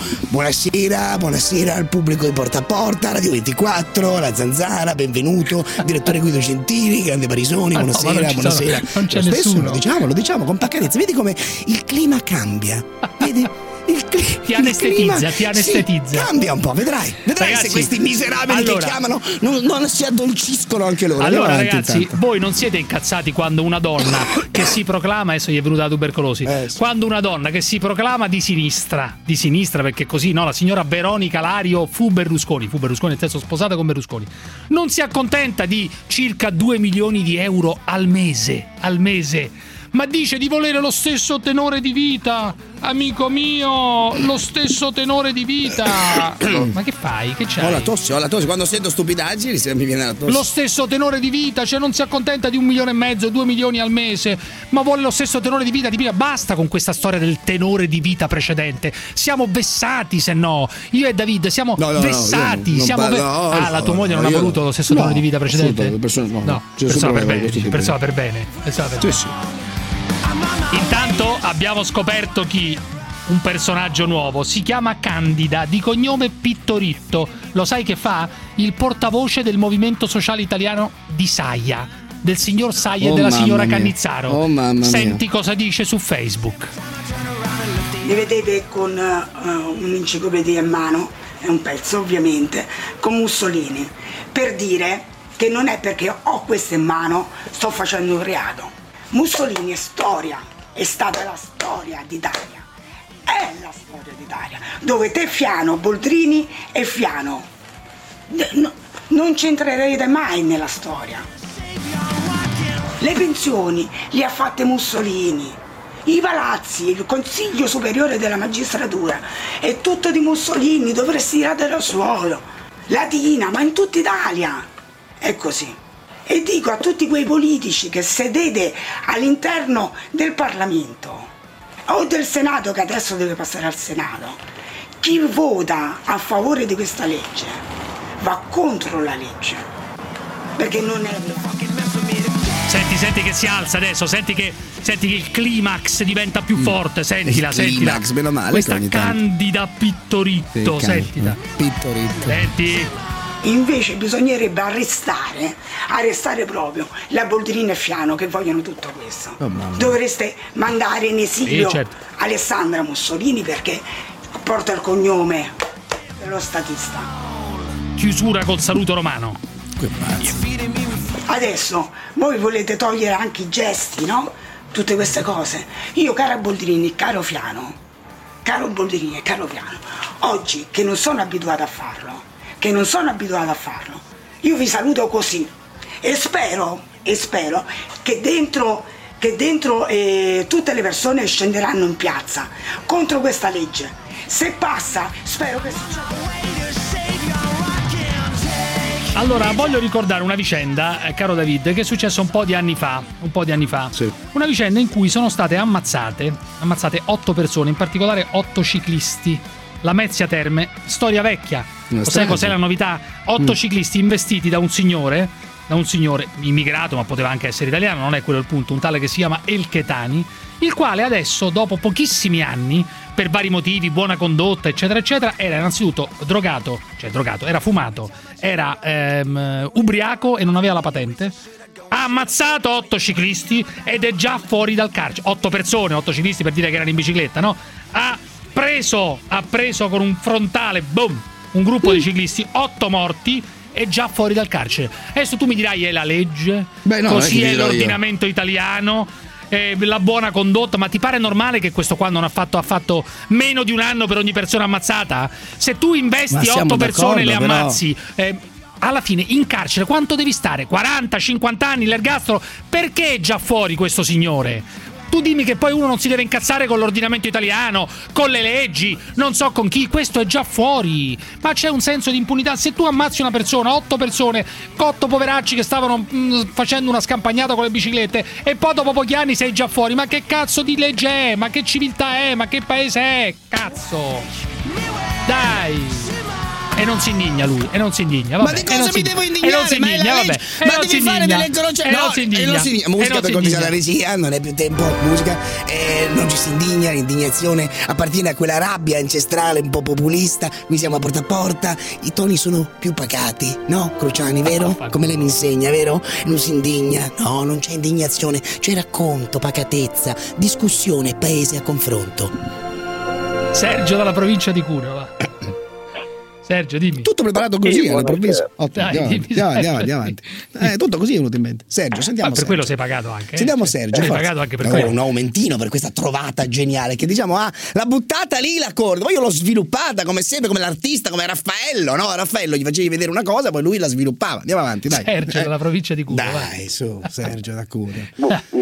Buonasera al pubblico di Porta a Porta, Radio 24, La Zanzara, benvenuto, direttore Guido Gentili, grande Barisoni, buonasera. Non c'è nessuno. Lo diciamo con pacatezza. Vedi come il clima cambia. Vedi? Ti anestetizza. Sì, cambia un po', vedrai ragazzi, se questi miserabili che chiamano non si addolciscono anche loro. Allora ragazzi, voi non siete incazzati quando una donna che si proclama, adesso gli è venuta la tubercolosi, quando una donna che si proclama di sinistra perché così, no, la signora Veronica Lario fu Berlusconi, nel senso sposata con Berlusconi, non si accontenta di circa 2 milioni di euro al mese, ma dice di volere lo stesso tenore di vita. Amico mio, lo stesso tenore di vita. Ma che fai? Che c'hai? Ho la tosse. Quando sento stupidaggini mi viene la tosse. Lo stesso tenore di vita, cioè non si accontenta di 1,5 milioni, 2 milioni al mese, ma vuole lo stesso tenore di vita. Basta con questa storia del tenore di vita precedente. Siamo vessati, se no. Io e David siamo vessati. La tua moglie non ha voluto lo stesso tenore di vita precedente? Persona per bene. Sì. Intanto abbiamo scoperto un personaggio nuovo. Si chiama Candida, di cognome Pittoritto. Lo sai che fa? Il portavoce del movimento sociale italiano di Saia, del signor Saia e della signora Cannizzaro. Senti cosa dice su Facebook. Mi vedete con un'enciclopedia in mano, è un pezzo ovviamente, con Mussolini, per dire che non è perché ho questo in mano sto facendo un reato. Mussolini è storia, è stata la storia d'Italia, è la storia d'Italia, dove te Fiano, Boldrini e Fiano non c'entrerete mai nella storia. Le pensioni le ha fatte Mussolini, i palazzi, il Consiglio Superiore della Magistratura, è tutto di Mussolini, dovresti tirare dal suolo. Latina, ma in tutta Italia è così. E dico a tutti quei politici che sedete all'interno del Parlamento o del Senato, che adesso deve passare al Senato, chi vota a favore di questa legge va contro la legge, perché non è Senti che si alza adesso, senti che il climax diventa più forte, sentila. Meno male. Questa Candida Pittoritto, sentila. Pittoritto. Senti. Invece bisognerebbe arrestare proprio la Boldrini e Fiano, che vogliono tutto questo. Dovreste mandare in esilio Alessandra Mussolini, perché porta il cognome dello statista. Chiusura col saluto romano. Adesso voi volete togliere anche i gesti, no? Tutte queste cose. Io, cara Boldrini, caro Boldrini e caro Fiano, oggi che non sono abituata a farlo, io vi saluto così e spero che dentro tutte le persone scenderanno in piazza contro questa legge. Se passa, spero che succeda. Allora, voglio ricordare una vicenda, caro David, che è successa un po' di anni fa. Sì. Una vicenda in cui sono state ammazzate 8 persone, in particolare 8 ciclisti. Lamezia Terme, storia vecchia. Sai cos'è la novità? 8 ciclisti investiti da un signore immigrato, ma poteva anche essere italiano, non è quello il punto, un tale che si chiama El Chetani, il quale adesso, dopo pochissimi anni, per vari motivi, buona condotta, eccetera, eccetera, era innanzitutto era fumato, era ubriaco e non aveva la patente. Ha ammazzato 8 ciclisti ed è già fuori dal carcere. 8 persone, 8 ciclisti, per dire che erano in bicicletta, no? Ha preso con un frontale, boom, un gruppo di ciclisti, 8 morti, e già fuori dal carcere. Adesso tu mi dirai è la legge, così è l'ordinamento italiano, la buona condotta, ma ti pare normale che questo qua non ha fatto meno di un anno per ogni persona ammazzata? Se tu investi 8 persone e le ammazzi, alla fine in carcere quanto devi stare? 40, 50 anni, l'ergastolo? Perché è già fuori questo signore? Tu dimmi che poi uno non si deve incazzare con l'ordinamento italiano, con le leggi, non so con chi, questo è già fuori. Ma c'è un senso di impunità. Se tu ammazzi una persona, 8 persone, 8 poveracci che stavano facendo una scampagnata con le biciclette, e poi dopo pochi anni sei già fuori, ma che cazzo di legge è? Ma che civiltà è? Ma che paese è? Cazzo! Dai! E non si indigna lui, vabbè. Ma di cosa mi devo indignare? Ma è la legge. Ma devi fare delle croce. No, non si indigna. Musica per cortesia alla regia, non è più tempo. Musica, non ci si indigna. L'indignazione appartiene a quella rabbia ancestrale un po' populista. Qui siamo a porta. I toni sono più pacati, no, Cruciani, vero? Come lei mi insegna, vero? Non si indigna. No, non c'è indignazione, c'è racconto, pacatezza, discussione, paese a confronto. Sergio dalla provincia di Cuneo, va. Sergio, dimmi. Tutto preparato così all'improvviso. Andiamo avanti. Tutto così è venuto in mente. Sergio, sentiamo. Ma per quello sei pagato anche. Sentiamo Sergio. Sei pagato anche per quello. Un aumentino per questa trovata geniale. Che diciamo, l'ha buttata lì la corda. Poi io l'ho sviluppata come sempre, come l'artista, come Raffaello. No, Raffaello gli facevi vedere una cosa, poi lui la sviluppava. Andiamo avanti, dai. Sergio dalla provincia di Cuneo. Dai, su, Sergio da Cuneo.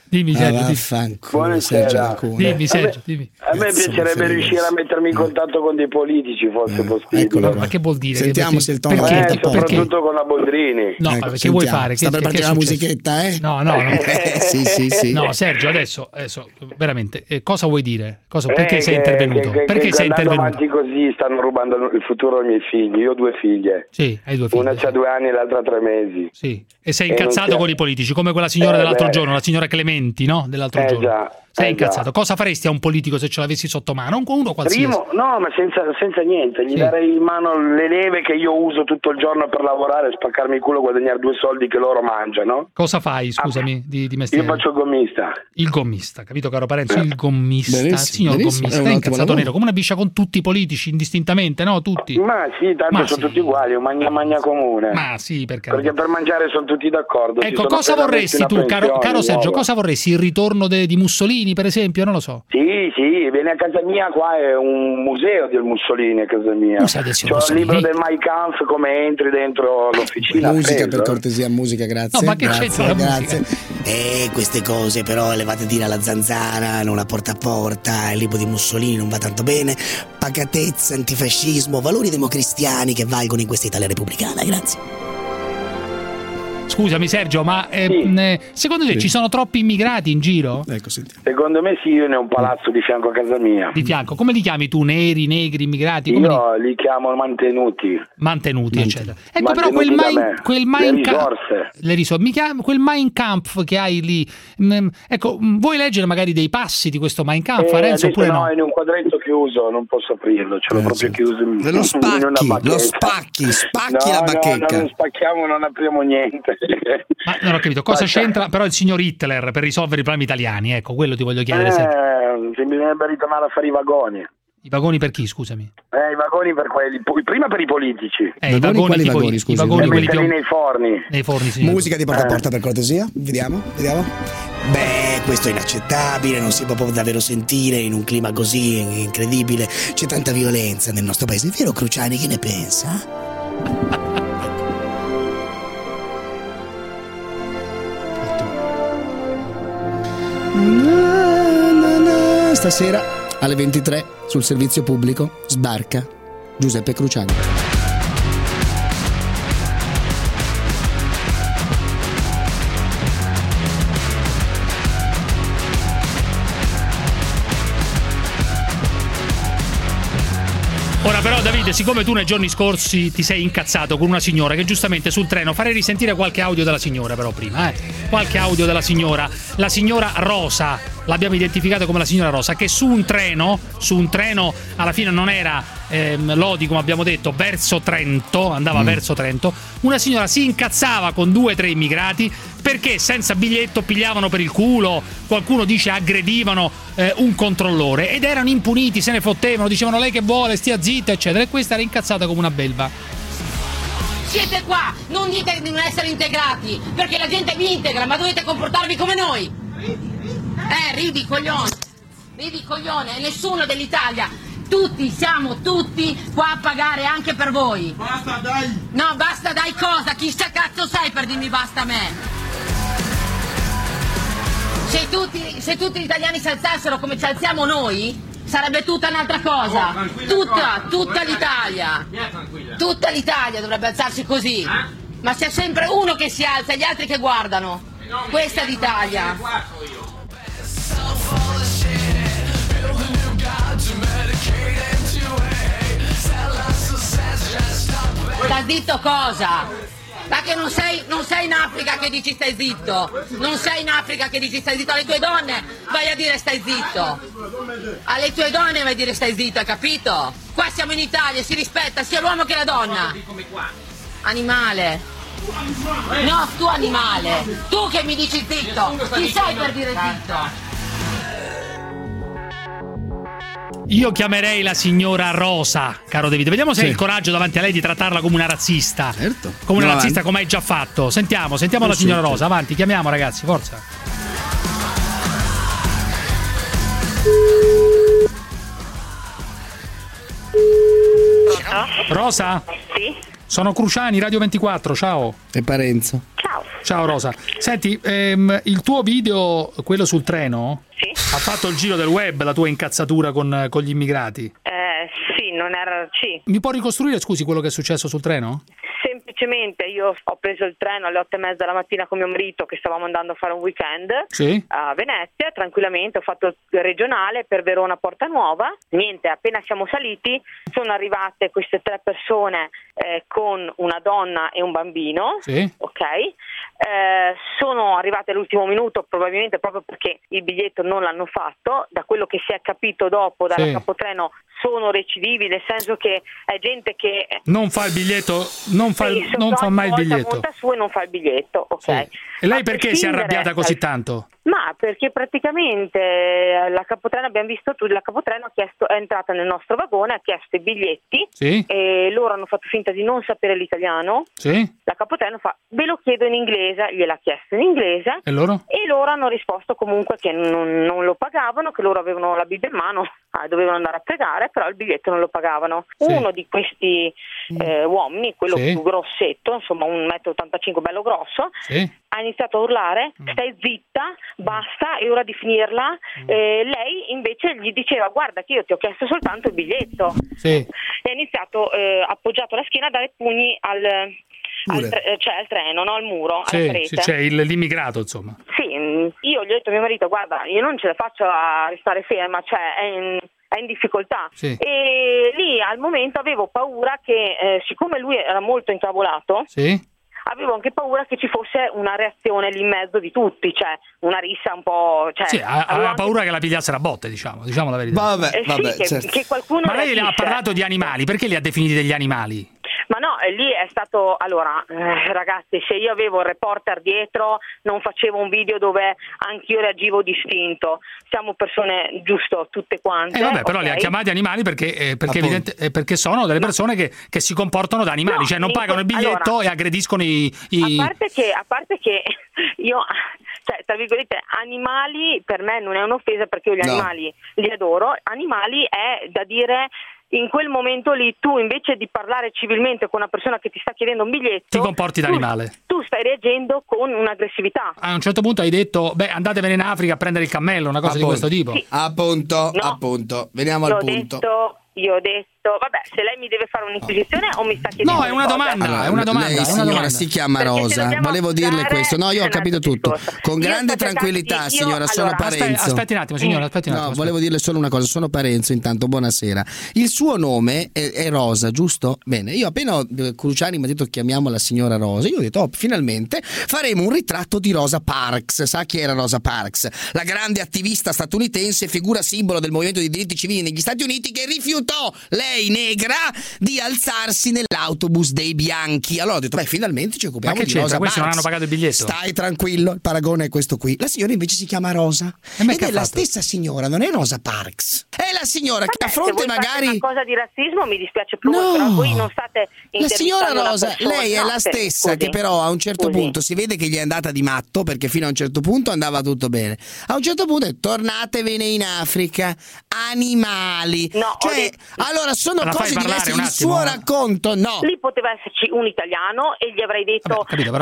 Dimmi Sergio. Buonasera. Dimmi Sergio. A me piacerebbe riuscire a mettermi in contatto con dei politici, fosse possibile. Ma che vuol dire? Sentiamo se il tono soprattutto con la Boldrini. No, perché vuoi fare? Sta per partire la musichetta, eh? No. Sì. No, Sergio, adesso veramente, cosa vuoi dire? Perché sei intervenuto? Perché sei intervenuto? Avanti così stanno rubando il futuro ai miei figli. Io ho 2 figlie. Sì, hai 2 figlie. Una c'ha 2 anni e l'altra 3 mesi. Sì. E sei incazzato con i politici, come quella signora dell'altro giorno, la signora Clementi, no? Dell'altro giorno. Già. Sei incazzato. Cosa faresti a un politico se ce l'avessi sotto mano? Uno qualsiasi. No, ma senza niente. Gli darei in mano le leve che io uso tutto il giorno per lavorare, spaccarmi il culo, guadagnare 2 soldi che loro mangiano. Cosa fai, scusami, di mestiere? Io faccio il gommista. Il gommista, capito caro Parenzo? Il gommista. Benissimo, signor gommista. È incazzato nero, come una biscia con tutti i politici, indistintamente, no? Tutti. Ma sì, tanto sono tutti uguali, un magna comune. Ma sì, perché per mangiare sono tutti d'accordo. Ecco, cosa vorresti tu, caro Sergio? Cosa vorresti? Il ritorno di Mussolini, per esempio? Non lo so. Sì, viene a casa mia, qua è un museo del Mussolini a casa mia. C'ho il libro del Mein Kampf, come entri dentro l'officina. Musica per cortesia, musica, grazie. No, ma che c'entra la musica? Queste cose però le vate a dire alla zanzara, non la porta a porta, il libro di Mussolini non va tanto bene, pacatezza, antifascismo, valori democristiani che valgono in questa Italia repubblicana, grazie. Scusami Sergio, ma secondo te ci sono troppi immigrati in giro? Ecco, sentiamo. Secondo me sì, io ne ho un palazzo di fianco a casa mia. Di fianco? Come li chiami tu? Neri, negri, immigrati? Io li chiamo mantenuti. Mantenuti, eccetera. Ecco, però quel Mein Kampf, quel Mein Kampf che hai lì, ecco, vuoi leggere magari dei passi di questo Mein Kampf, Renzo, oppure no? No, è in un quadretto chiuso, non posso aprirlo, ce l'ho proprio chiuso lo spacchi la bacheca. No, non spacchiamo, non apriamo niente. Ma non ho capito, cosa c'entra però il signor Hitler per risolvere i problemi italiani? Ecco, quello ti voglio chiedere. Bisognerebbe ritornare a fare i vagoni. I vagoni per chi, scusami? I vagoni per quelli, prima per i politici. I vagoni scusi? I vagoni quelli nei forni. Nei forni, signor. Musica di porta a porta per cortesia, vediamo. Beh, questo è inaccettabile, non si può proprio davvero sentire in un clima così incredibile. C'è tanta violenza nel nostro paese, è vero Cruciani, che ne pensa? Stasera alle 23 sul servizio pubblico sbarca Giuseppe Cruciani. Ora però Davide, siccome tu nei giorni scorsi ti sei incazzato con una signora che giustamente sul treno, farei risentire qualche audio della signora però prima, qualche audio della signora, la signora Rosa, l'abbiamo identificata come la signora Rosa, che su un treno alla fine non era Lodi come abbiamo detto, verso Trento, andava verso Trento, una signora si incazzava con 2 o 3 immigrati perché senza biglietto pigliavano per il culo, qualcuno dice aggredivano un controllore ed erano impuniti, se ne fottevano, dicevano lei che vuole, stia zitta eccetera, e questa era incazzata come una belva. Siete qua, non dite di non essere integrati, perché la gente vi integra, ma dovete comportarvi come noi. Ridi coglione, e nessuno dell'Italia. Siamo tutti qua a pagare anche per voi. Basta dai! No, basta dai cosa? Chi sta cazzo sei per dirmi basta a me? Se tutti gli italiani si alzassero come ci alziamo noi, sarebbe tutta un'altra cosa. Tutta l'Italia. Tutta l'Italia dovrebbe alzarsi così. Ma c'è sempre uno che si alza e gli altri che guardano. Questa è l'Italia. Sta zitto cosa? Ma che non sei in Africa che dici stai zitto. Non sei in Africa che dici stai zitto. Alle tue donne vai a dire stai zitto. Alle tue donne vai a dire stai zitto, hai capito? Qua siamo in Italia, si rispetta sia l'uomo che la donna. Animale. No, tu animale. Tu che mi dici zitto. Chi sei per dire zitto? Io chiamerei la signora Rosa, caro Davide. Vediamo se hai il coraggio davanti a lei di trattarla come una razzista. Certo. Come una razzista, come hai già fatto. Sentiamo la signora Rosa. Avanti, chiamiamo ragazzi, forza. Rosa? Rosa? Sì? Sono Cruciani, Radio 24, ciao. E Parenzo. Ciao. Ciao Rosa. Senti, il tuo video, quello sul treno, sì? Ha fatto il giro del web, la tua incazzatura con gli immigrati? Sì, non era... Sì. Mi può ricostruire, scusi, quello che è successo sul treno? Semplicemente io ho preso il treno alle 8:30 della mattina con mio marito, che stavamo andando a fare un weekend a Venezia, tranquillamente ho fatto il regionale per Verona Porta Nuova. Niente, appena siamo saliti sono arrivate queste 3 persone con una donna e un bambino, ok? Sono arrivate all'ultimo minuto, probabilmente proprio perché il biglietto non l'hanno fatto. Da quello che si è capito dopo dalla capotreno sono recidivi, nel senso che è gente che non fa il biglietto, non fa mai il biglietto, monta su e non fa il biglietto, ok? Sì. E lei perché si è arrabbiata così tanto? Ma perché praticamente la capotreno, abbiamo visto tutto, la capotreno è entrata nel nostro vagone, ha chiesto i biglietti e loro hanno fatto finta di non sapere l'italiano. La capotreno fa: ve lo chiedo in inglese, gliel'ha chiesto in inglese e loro hanno risposto comunque che non lo pagavano, che loro avevano la Bibbia in mano, dovevano andare a pregare, però il biglietto non lo pagavano. Uno di questi uomini, quello più grossetto, insomma 1,85 m, bello grosso, ha iniziato a urlare: stai zitta, basta, è ora di finirla. Lei invece gli diceva: guarda che io ti ho chiesto soltanto il biglietto. E ha iniziato appoggiato la schiena a dare pugni al treno, no? Al muro, alla parete. C'è l'immigrato, insomma. Sì, io gli ho detto a mio marito: guarda, io non ce la faccio a restare ferma, cioè è in difficoltà. E lì al momento avevo paura che, siccome lui era molto incavolato, avevo anche paura che ci fosse una reazione lì in mezzo di tutti, cioè una rissa un po'... Cioè, aveva paura che la pigliassero a botte, diciamo la verità. Che qualcuno ma lei ha parlato di animali, perché li ha definiti degli animali? Ma no, lì è stato... Allora, ragazzi, se io avevo il reporter dietro, non facevo un video dove anch'io reagivo distinto. Siamo persone, giusto, tutte quante. Però li ha chiamati animali perché sono delle persone che si comportano da animali, cioè non pagano il biglietto e aggrediscono i... A parte che io... Cioè, tra virgolette, animali per me non è un'offesa, perché io gli animali li adoro. Animali è da dire... In quel momento lì tu, invece di parlare civilmente con una persona che ti sta chiedendo un biglietto, ti comporti da animale. Tu stai reagendo con un'aggressività. A un certo punto hai detto: andatevene in Africa a prendere il cammello, una cosa di questo tipo. Appunto. Veniamo al punto. Io ho detto, vabbè, se lei mi deve fare un'inquisizione o mi sta chiedendo... No, è una domanda, allora, è una domanda. Lei, signora, si chiama Rosa. Volevo dirle questo. No, io ho capito tutto. Con grande tranquillità, signora, sono Parenzo. Aspetti un attimo, signora, No, volevo dirle solo una cosa. Sono Parenzo, intanto, buonasera. Il suo nome è Rosa, giusto? Bene, io appena Cruciani mi ha detto chiamiamo la signora Rosa, io ho detto, finalmente faremo un ritratto di Rosa Parks. Sa chi era Rosa Parks? La grande attivista statunitense, figura simbolo del movimento dei diritti civili negli Stati Uniti, che rifiutò, lei negra, di alzarsi nell'autobus dei bianchi. Allora ho detto, finalmente ci occupiamo di Rosa Parks. Questi non hanno pagato il biglietto. Stai tranquillo, il paragone è questo qui. La signora invece si chiama Rosa ed è la stessa signora, non è Rosa Parks. È la signora che a fronte magari una cosa di razzismo, mi dispiace proprio, però voi non state la signora Rosa, lei è la stessa che però a un certo punto si vede che gli è andata di matto, perché fino a un certo punto andava tutto bene. A un certo punto è tornatevene in Africa, animali. Allora sono cose diverse. Il suo racconto, lì poteva esserci un italiano e gli avrei detto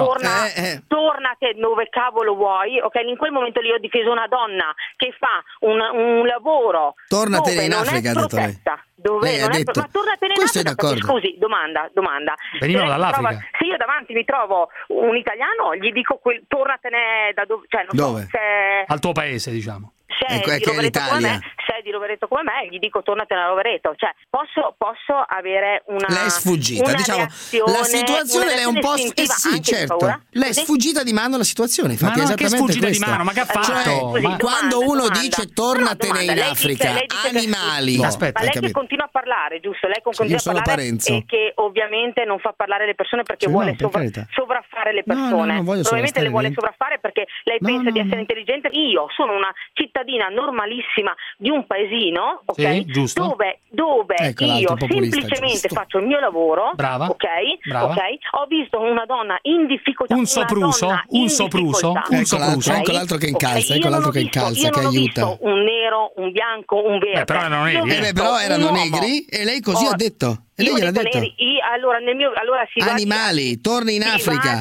tornate dove cavolo vuoi, ok? In quel momento lì ho difeso una donna che fa un lavoro, tornatene in Africa, ha detto lei. Ma tornatene in Africa, scusi, domanda. Venivano dall'Africa. Se io davanti mi trovo un italiano, gli dico tornatene da dove? Cioè, non so, al tuo paese, diciamo. Se è di Rovereto come me, gli dico tornatene a Rovereto. Cioè, posso avere una... Lei è sfuggita, diciamo. La situazione lei è un po'... sì, certo. Lei è sfuggita di mano la situazione, infatti, ma è esattamente di mano, ma che ha fatto? Quando uno dice tornatene in Africa, animali... Ma lei che continua a parlare, giusto? Lei continua a parlare e che ovviamente non fa parlare le persone perché vuole sovraffare le persone. Probabilmente le vuole sovraffare perché lei pensa di essere intelligente. Io sono una cittadina normalissima di un paesino, ok? Dove io semplicemente faccio il mio lavoro, ok? Ho visto una donna in difficoltà, un sopruso, ecco l'altro che incalza, che aiuta. Ho visto un nero, un bianco, un verde. Però erano negri. Però erano negri e lei così ha detto. E lei gliel'ha detto. Allora si animali, torni in Africa.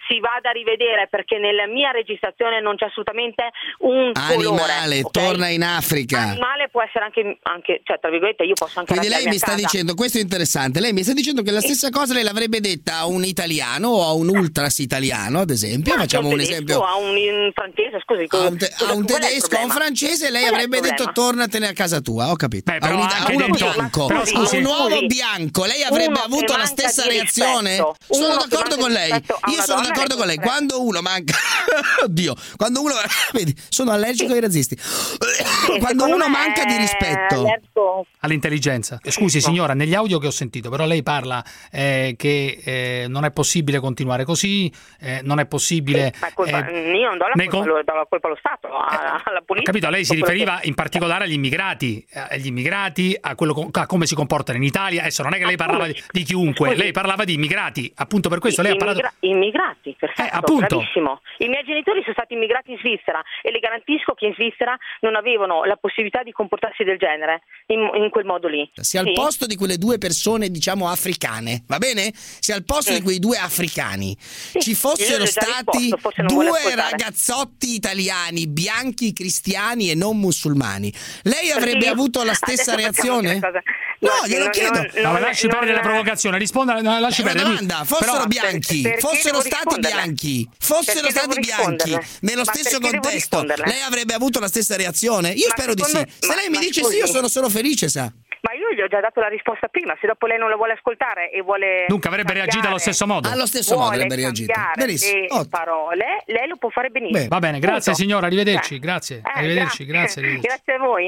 si vada a rivedere, perché nella mia registrazione non c'è assolutamente un animale, colore, okay? Torna in Africa. Animale può essere anche cioè tra virgolette io posso anche. Quindi lei mi sta dicendo, questo è interessante, lei mi sta dicendo che la stessa cosa lei l'avrebbe detta a un italiano o a un ultras italiano, ad esempio, facciamo un esempio, a un francese, scusi, a un tedesco, a un francese, lei avrebbe detto tornatene a casa tua, ho capito. Beh, però a uno bianco, a un uomo bianco, lei avrebbe avuto la stessa reazione? Sono d'accordo con lei. Io sono d'accordo con lei. Quando uno manca, oddio, quando uno, vedi, sono allergico ai razzisti. Quando uno manca di rispetto all'intelligenza. Scusi signora, negli audio che ho sentito, però lei parla che non è possibile continuare così, non è possibile. Io non do la colpa allo Stato, alla politica. Capito? Lei si riferiva in particolare agli immigrati, a quello a come si comportano in Italia. Adesso non è che lei parlava di chiunque, lei parlava di immigrati, appunto per questo lei ha parlato. Immigrati, perfetto, appunto. Bravissimo. I miei genitori sono stati immigrati in Svizzera e le garantisco che in Svizzera non avevano la possibilità di comportarsi del genere in quel modo lì. Se al posto di quelle due persone, diciamo africane, va bene? Se al posto di quei due africani ci fossero stati due ragazzotti italiani, bianchi, cristiani e non musulmani, lei avrebbe avuto la stessa reazione? No, glielo chiedo. Ma lasci perdere la provocazione, risponda, lasci perdere. Domanda, fossero bianchi, fossero stati bianchi, nello stesso contesto, lei avrebbe avuto la stessa reazione? Io spero di sì. Se lei mi dice sì, io sono solo felice, sa. Ma io gli ho già dato la risposta prima, se dopo lei non la vuole ascoltare e vuole. Dunque avrebbe reagito allo stesso modo. Allo stesso modo avrebbe reagito. Benissimo. Le parole, lei lo può fare benissimo. Beh, va bene, grazie signora, arrivederci, grazie. Arrivederci, grazie. Grazie a voi.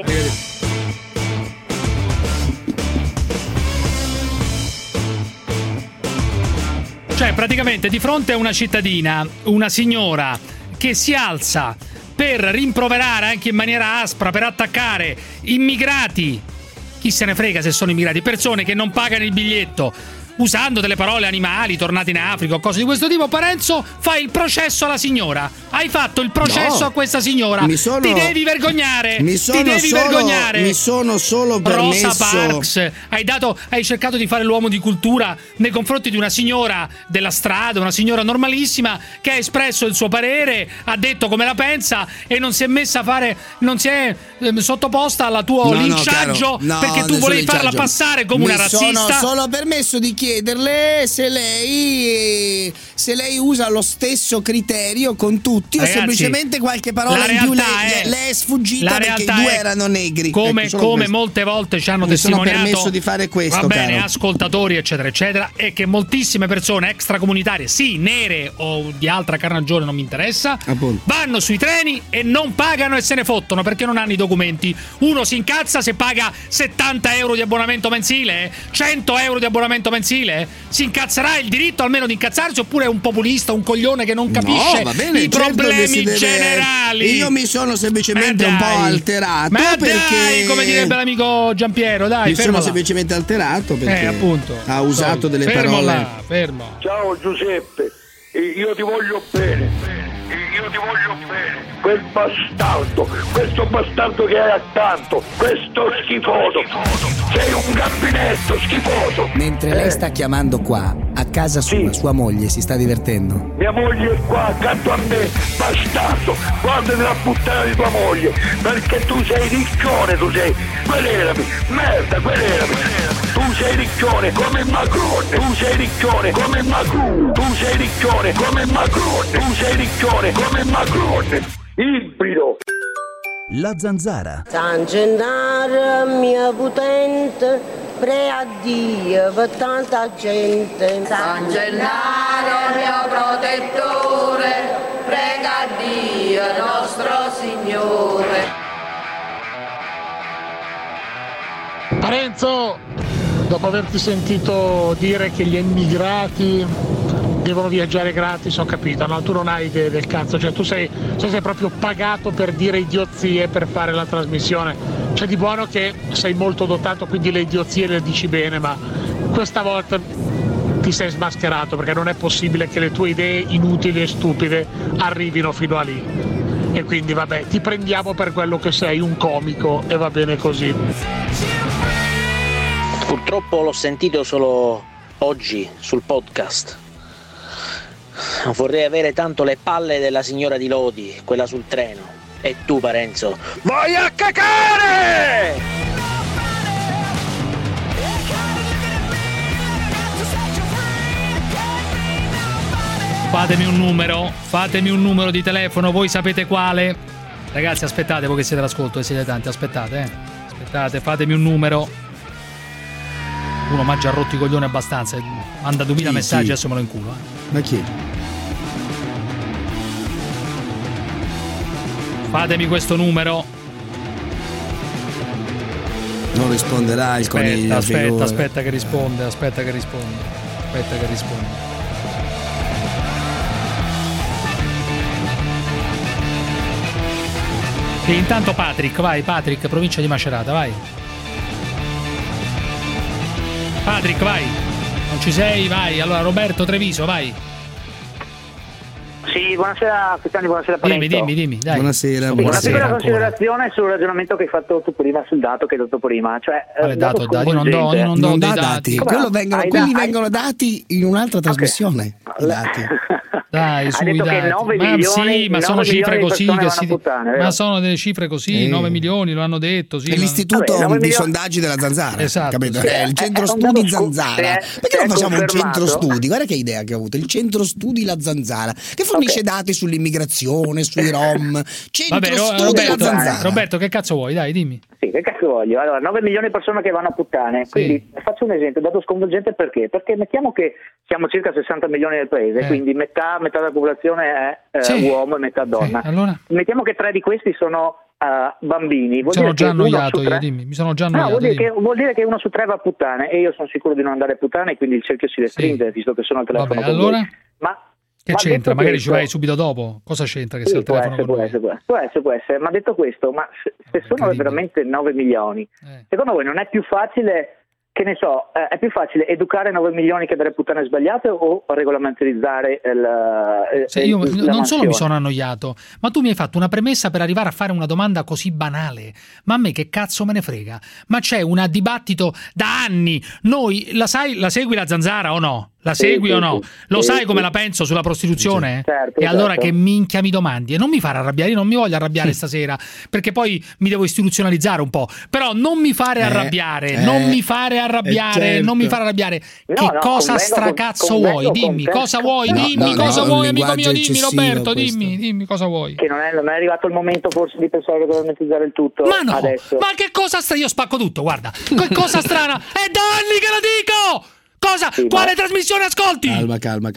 Cioè, praticamente di fronte a una cittadina, una signora che si alza per rimproverare anche in maniera aspra, per attaccare immigrati, chi se ne frega se sono immigrati, persone che non pagano il biglietto, usando delle parole animali, tornati in Africa o cose di questo tipo, Parenzo fa il processo alla signora. Hai fatto il processo a questa signora. Ti devi vergognare. Mi sono solo permesso. Rosa Parks, hai cercato di fare l'uomo di cultura nei confronti di una signora della strada, una signora normalissima che ha espresso il suo parere, ha detto come la pensa e non si è messa a fare, non si è sottoposta al tuo linciaggio, perché tu volevi farla passare come una razzista. Mi sono solo permesso di chiederle se lei usa lo stesso criterio con tutti. Ragazzi, o semplicemente qualche parola in più le è sfuggita perché i due erano negri. Come molte volte ci hanno testimoniato, mi sono permesso di fare questo, va bene, caro. Ascoltatori eccetera eccetera, e che moltissime persone extracomunitarie, sì, nere o di altra carnagione non mi interessa, vanno sui treni e non pagano e se ne fottono perché non hanno i documenti. Uno si incazza se paga 70 euro di abbonamento mensile, 100 euro di abbonamento mensile, si incazzerà il diritto almeno di incazzarsi, oppure è un populista, un coglione che non capisce i problemi generali. Io mi sono semplicemente un po' alterato. Ma dai, come direbbe l'amico Giampiero, dai, sono semplicemente alterato perché appunto ha usato delle parole. Fermo. Ciao Giuseppe, io ti voglio bene. Questo bastardo che hai accanto, questo schifoso, sei un gabinetto schifoso. Mentre lei sta chiamando qua, a casa sua moglie si sta divertendo. Mia moglie è qua accanto a me, bastardo, guardati la puttana di tua moglie, perché tu sei riccione, tu sei, querelami, merda, querelami. Tu sei riccione come Macron, tu sei riccione come Macron, tu sei riccione come Macron, tu sei riccione come Macron, ibrido. La Zanzara. San Gennaro, mio potente, prea Dio per tanta gente. San Gennaro, mio protettore, prega Dio nostro Signore. Parenzo, dopo averti sentito dire che gli immigrati devono viaggiare gratis, ho capito, no? Tu non hai idea del cazzo, cioè tu sei proprio pagato per dire idiozie per fare la trasmissione. C'è di buono che sei molto dotato, quindi le idiozie le dici bene, ma questa volta ti sei smascherato, perché non è possibile che le tue idee inutili e stupide arrivino fino a lì. E quindi vabbè, ti prendiamo per quello che sei, un comico, e va bene così. Purtroppo l'ho sentito solo oggi sul podcast. Vorrei avere tanto le palle della signora di Lodi, quella sul treno. E tu, Parenzo, vai a cacare! Fatemi un numero di telefono, voi sapete quale? Ragazzi, aspettate, voi che siete all'ascolto e siete tanti, aspettate, fatemi un numero. Uno mi ha già rotto i coglioni abbastanza, manda 2000 messaggi, adesso me lo inculo. Ma chi? Fatemi questo numero. Non risponderà il coniglio. Aspetta che risponde. E intanto Patrick, provincia di Macerata, vai. Patrick, vai. Non ci sei, vai. Allora Roberto Treviso, vai. Sì, buonasera Cristiani, buonasera Parenzo. Dimmi, dai. Buonasera. Una piccola considerazione sul ragionamento che hai fatto tu prima, sul dato che hai dato prima. Cioè, quale dato? Io non do dei dati. Quelli vengono dati in un'altra trasmissione. I dati. Dai, hai detto che 9 milioni, ma sono cifre così che ma sono delle cifre così, 9 milioni, lo hanno detto, sì. È l'istituto dei sondaggi della Zanzara, esatto, capito? È il centro studi Zanzara. Perché non facciamo un centro studi? Guarda che idea che ho avuto, il centro studi La Zanzara, che fornisce dati sull'immigrazione, sui Rom. Centro studi La Zanzara. Roberto, che cazzo vuoi? Dai, dimmi. Sì, che cazzo voglio? Allora, 9 milioni di persone che vanno a puttane. Quindi faccio un esempio, dato sconvolgente perché? Perché mettiamo che siamo circa 60 milioni nel paese, quindi metà della popolazione è uomo e metà donna. Allora? Mettiamo che 3 di questi sono bambini. Mi sono già annoiato io, dimmi. Mi sono già annoiato. Vuol dire che 1 su 3 va a puttane e io sono sicuro di non andare a puttane, quindi il cerchio si restringe, visto che sono al telefono. Vabbè, allora? Ma che c'entra? Magari ci vai subito dopo. Cosa c'entra che sia al telefono con noi? Può essere. Ma detto questo, ma se sono veramente 9 milioni, secondo voi non è più facile, che ne so, è più facile educare 9 milioni che dare puttane sbagliate o regolamentarizzare io non solo mi sono annoiato, ma tu mi hai fatto una premessa per arrivare a fare una domanda così banale. Ma a me che cazzo me ne frega? Ma c'è un dibattito da anni. Noi, la segui la Zanzara o no? La segui o no? Lo sai come la penso sulla prostituzione? Certo, e allora che minchia mi domandi? E non mi fare arrabbiare, io non mi voglio arrabbiare stasera, perché poi mi devo istituzionalizzare un po'. Però non mi fare arrabbiare, non mi fare arrabbiare. Che cosa stracazzo vuoi? Dimmi, cosa vuoi? Dimmi cosa vuoi, amico mio, dimmi Roberto, dimmi cosa vuoi. Che non è arrivato il momento forse di pensare a regolamentarizzare il tutto. Ma no, adesso. Ma che cosa io spacco tutto, guarda. Che cosa strana, è da anni che lo dico! Cosa? Sì, quale trasmissione ascolti? Calma.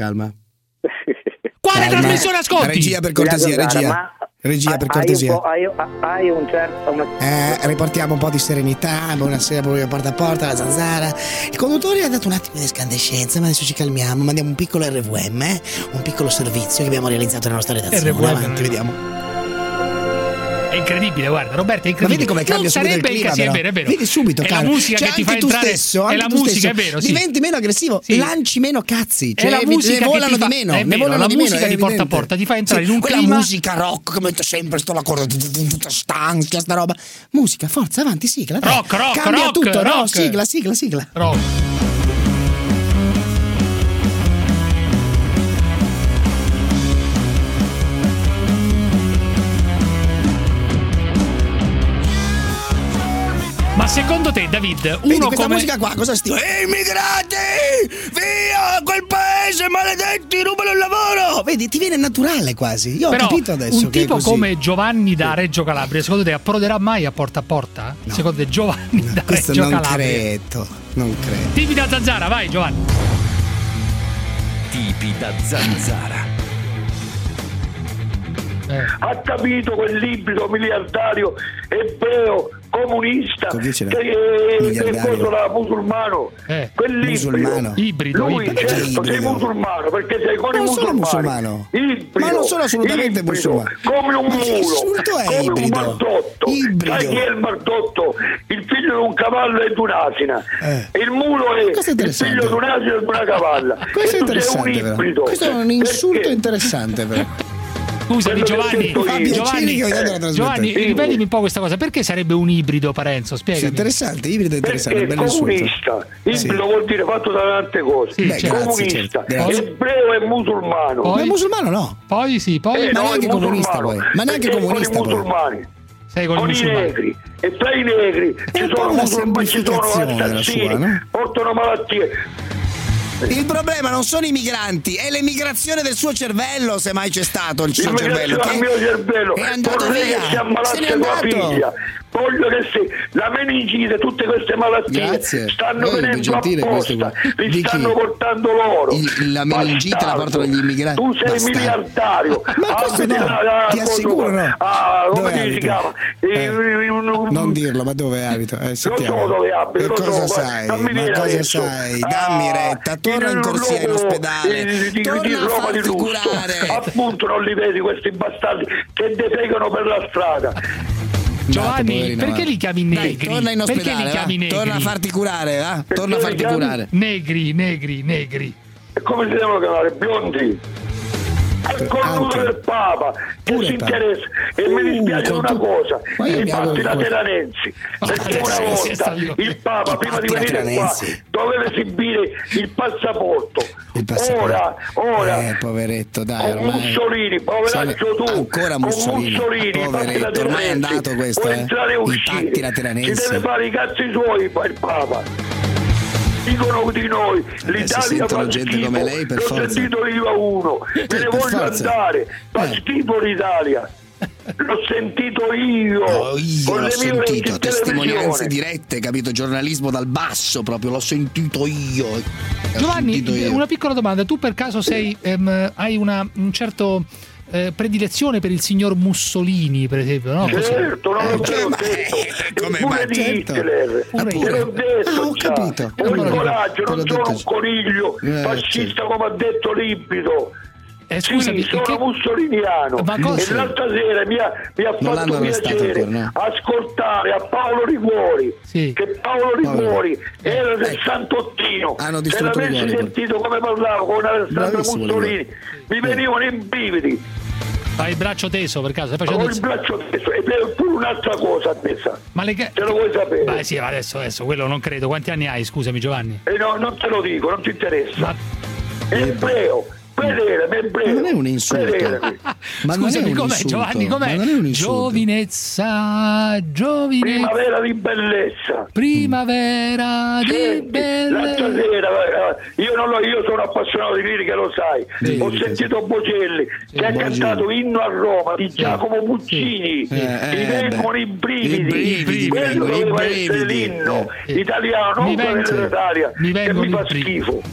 Quale trasmissione ascolti? Regia per cortesia, regia per cortesia. Hai un certo... riportiamo un po' di serenità, buonasera proprio porta a porta, la Zanzara. Il conduttore ha dato un attimo di escandescenza, ma adesso ci calmiamo, mandiamo un piccolo RVM, un piccolo servizio che abbiamo realizzato nella nostra redazione. Avanti, vediamo. È incredibile, guarda, Roberto, è incredibile. Ma vedi come cambia subito il clima, sì, è vero. Vedi subito, è la musica che ti fa entrare. Stesso, è la musica, è vero, sì. Diventi meno aggressivo, lanci meno cazzi, cioè, è la musica ne volano di meno, è vero, la musica di porta a porta ti fa entrare in un clima. Quella musica rock che mette sempre sto la corda tutta stanca, sta roba. Musica, forza, avanti, sigla. Rock, cambia tutto, rock. No, sigla. Rock. Ma secondo te, David, uno questa come... musica qua cosa stima? Immigrati! Via! Quel paese, maledetti, rubano il lavoro! Vedi, ti viene naturale quasi. Io però, ho capito adesso. Un tipo come Giovanni da Reggio Calabria, secondo te approderà mai a porta? No. Secondo te Giovanni da Reggio Calabria? Non credo. Tipi da Zanzara, vai Giovanni. Tipi da Zanzara. Ha capito quell'ibrido miliardario ebreo comunista che è musulmano, ibrido. Lui certo sei musulmano perché sei con i musulmani, ma non sono assolutamente musulmano, come un mulo, come un mardotto. Sai chi è il mardotto? Il figlio di un cavallo e di un'asina. Il mulo è il figlio di un'asina e di una cavalla. Questo è interessante, sei un ibrido. Questo è un insulto interessante però. Scusami Giovanni, ripetimi un po' questa cosa. Perché sarebbe un ibrido, Parenzo? Spiegami. Interessante, ibrido interessante. Perché è comunista. Ibrido vuol dire fatto da tante cose. Sì, comunista, ebreo e musulmano. Ma musulmano no. Poi ma neanche comunista poi. Ma neanche comunista poi. Musulmani. Sei con i negri, e tra i negri ci sono musulmani, ci sono assassini, portano malattie. Il problema non sono i migranti, è l'emigrazione del suo cervello, se mai c'è stato il suo cervello. Il mio cervello è andato vorrei via. Che si ammalasse tua figlia. Voglio che la meningite, tutte queste malattie stanno venendo apposta, li stanno portando loro. La meningite la portano gli immigrati. Tu sei miliardario. Ma questo no, ti assicuro no. Come si chiama? Non dirlo, ma dove abito? Lo so dove abito. Cosa sai? Ma cosa sai? Dammi retta, torna in corsia in ospedale. Torna a farti curare. Appunto non li vedi questi bastardi che defecano per la strada. Giovanni, perché li chiami negri? Dai, torna in ospedale, perché li chiami negri? Torna a farti curare, va? Torna a farti curare. Negri. E come si devono chiamare? Biondi? Al cornuto del Papa che si interessa, e mi dispiace una cosa, i patti lateranenzi, perché una volta il Papa prima di venire qua doveva esibire il passaporto. Ora poveretto, dai, con Mussolini, poveraccio tu, ancora Mussolini, poveretto, ormai è andato questo, entrare e uscire, si deve fare i cazzi suoi il Papa. Dicono di noi l'Italia fa gente schifo. Come lei, per l'ho forza. Sentito io a uno, me ne voglio andare, fa schifo l'Italia. L'ho sentito io l'ho sentito, testimonianze dirette, capito? Giornalismo dal basso, proprio l'ho sentito io. Giovanni, una piccola domanda: tu per caso sei hai un certo predilezione per il signor Mussolini, per esempio, no? Certo, non l'ho detto. Come pure di Hitler, l'ho detto, ho capito. Ho il coraggio, non sono un coniglio fascista come ha detto Libido. Scusami, sono mussoliniano e l'altra sera mi ha fatto piacere ascoltare a Paolo Liguori, che Paolo Liguori era del Santottino. Se l'avessi sentito come parlavo con Alessandro Mussolini mi venivano in brividi. Hai il braccio teso per caso? Ho il braccio teso e pure un'altra cosa adesso. Ma te lo vuoi sapere? Beh sì, adesso quello non credo. Quanti anni hai, scusami Giovanni? No, non te lo dico, non ti interessa. Ebreo. Ma non è un insulto. Ma scusami, com'è Giovanni? Com'è? Giovinezza. Primavera di bellezza. Primavera di bellezza. L'altra sera, io sono appassionato di lirica, lo sai. Ho sentito Bocelli che ha cantato Inno a Roma di Giacomo Puccini. Mi vengono i brividi. Quello doveva essere l'inno italiano, non quello dell'Italia, che mi fa schifo.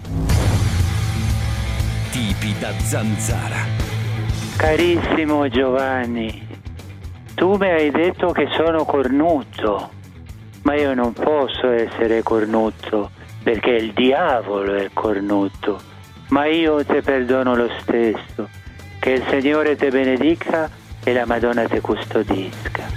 Tipi da zanzara. Carissimo Giovanni, tu mi hai detto che sono cornuto, ma io non posso essere cornuto perché il diavolo è cornuto, ma io te perdono lo stesso. Che il Signore te benedica e la Madonna te custodisca.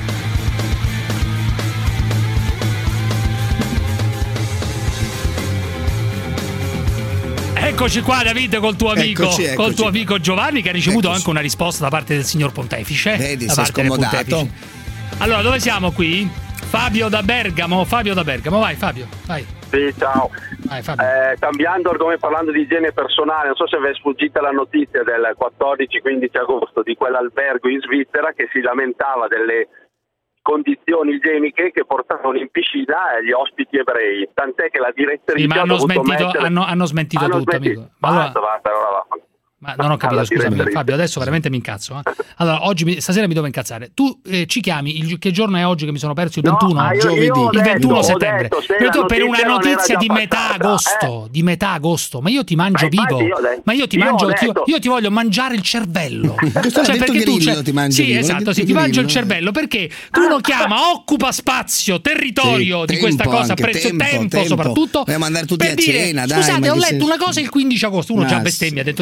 Eccoci qua David col tuo amico, Eccoci. col tuo amico Giovanni, che ha ricevuto anche una risposta da parte del signor Pontefice. Vedi, da sei parte del scomodato. Pontefice. Allora, dove siamo qui? Fabio da Bergamo, vai Fabio, vai. Sì, ciao. Vai, Fabio. Cambiando argomento, parlando di igiene personale, non so se vi è sfuggita la notizia del 14-15 agosto di quell'albergo in Svizzera che si lamentava delle condizioni igieniche che portavano in piscina gli ospiti ebrei, tant'è che la direttrice hanno smentito tutto, amico. Basta. Ma non ho capito, scusami Fabio, adesso veramente mi incazzo. Allora, stasera mi devo incazzare. Tu ci chiami, che giorno è oggi che mi sono perso? Il 21? Giovedì. Il 21 settembre. Per una notizia di metà agosto, ma io ti mangio vivo. Ma io ti mangio, io ti voglio mangiare il cervello. Cioè, perché tu ti mangi vivo? Sì, esatto, ti mangio il cervello perché tu uno chiama, occupa spazio, territorio di questa cosa, tempo soprattutto. Dobbiamo andare tutti a cena, dai. Scusate, ho letto una cosa il 15 agosto, uno già bestemmia, ha detto di sé, dice che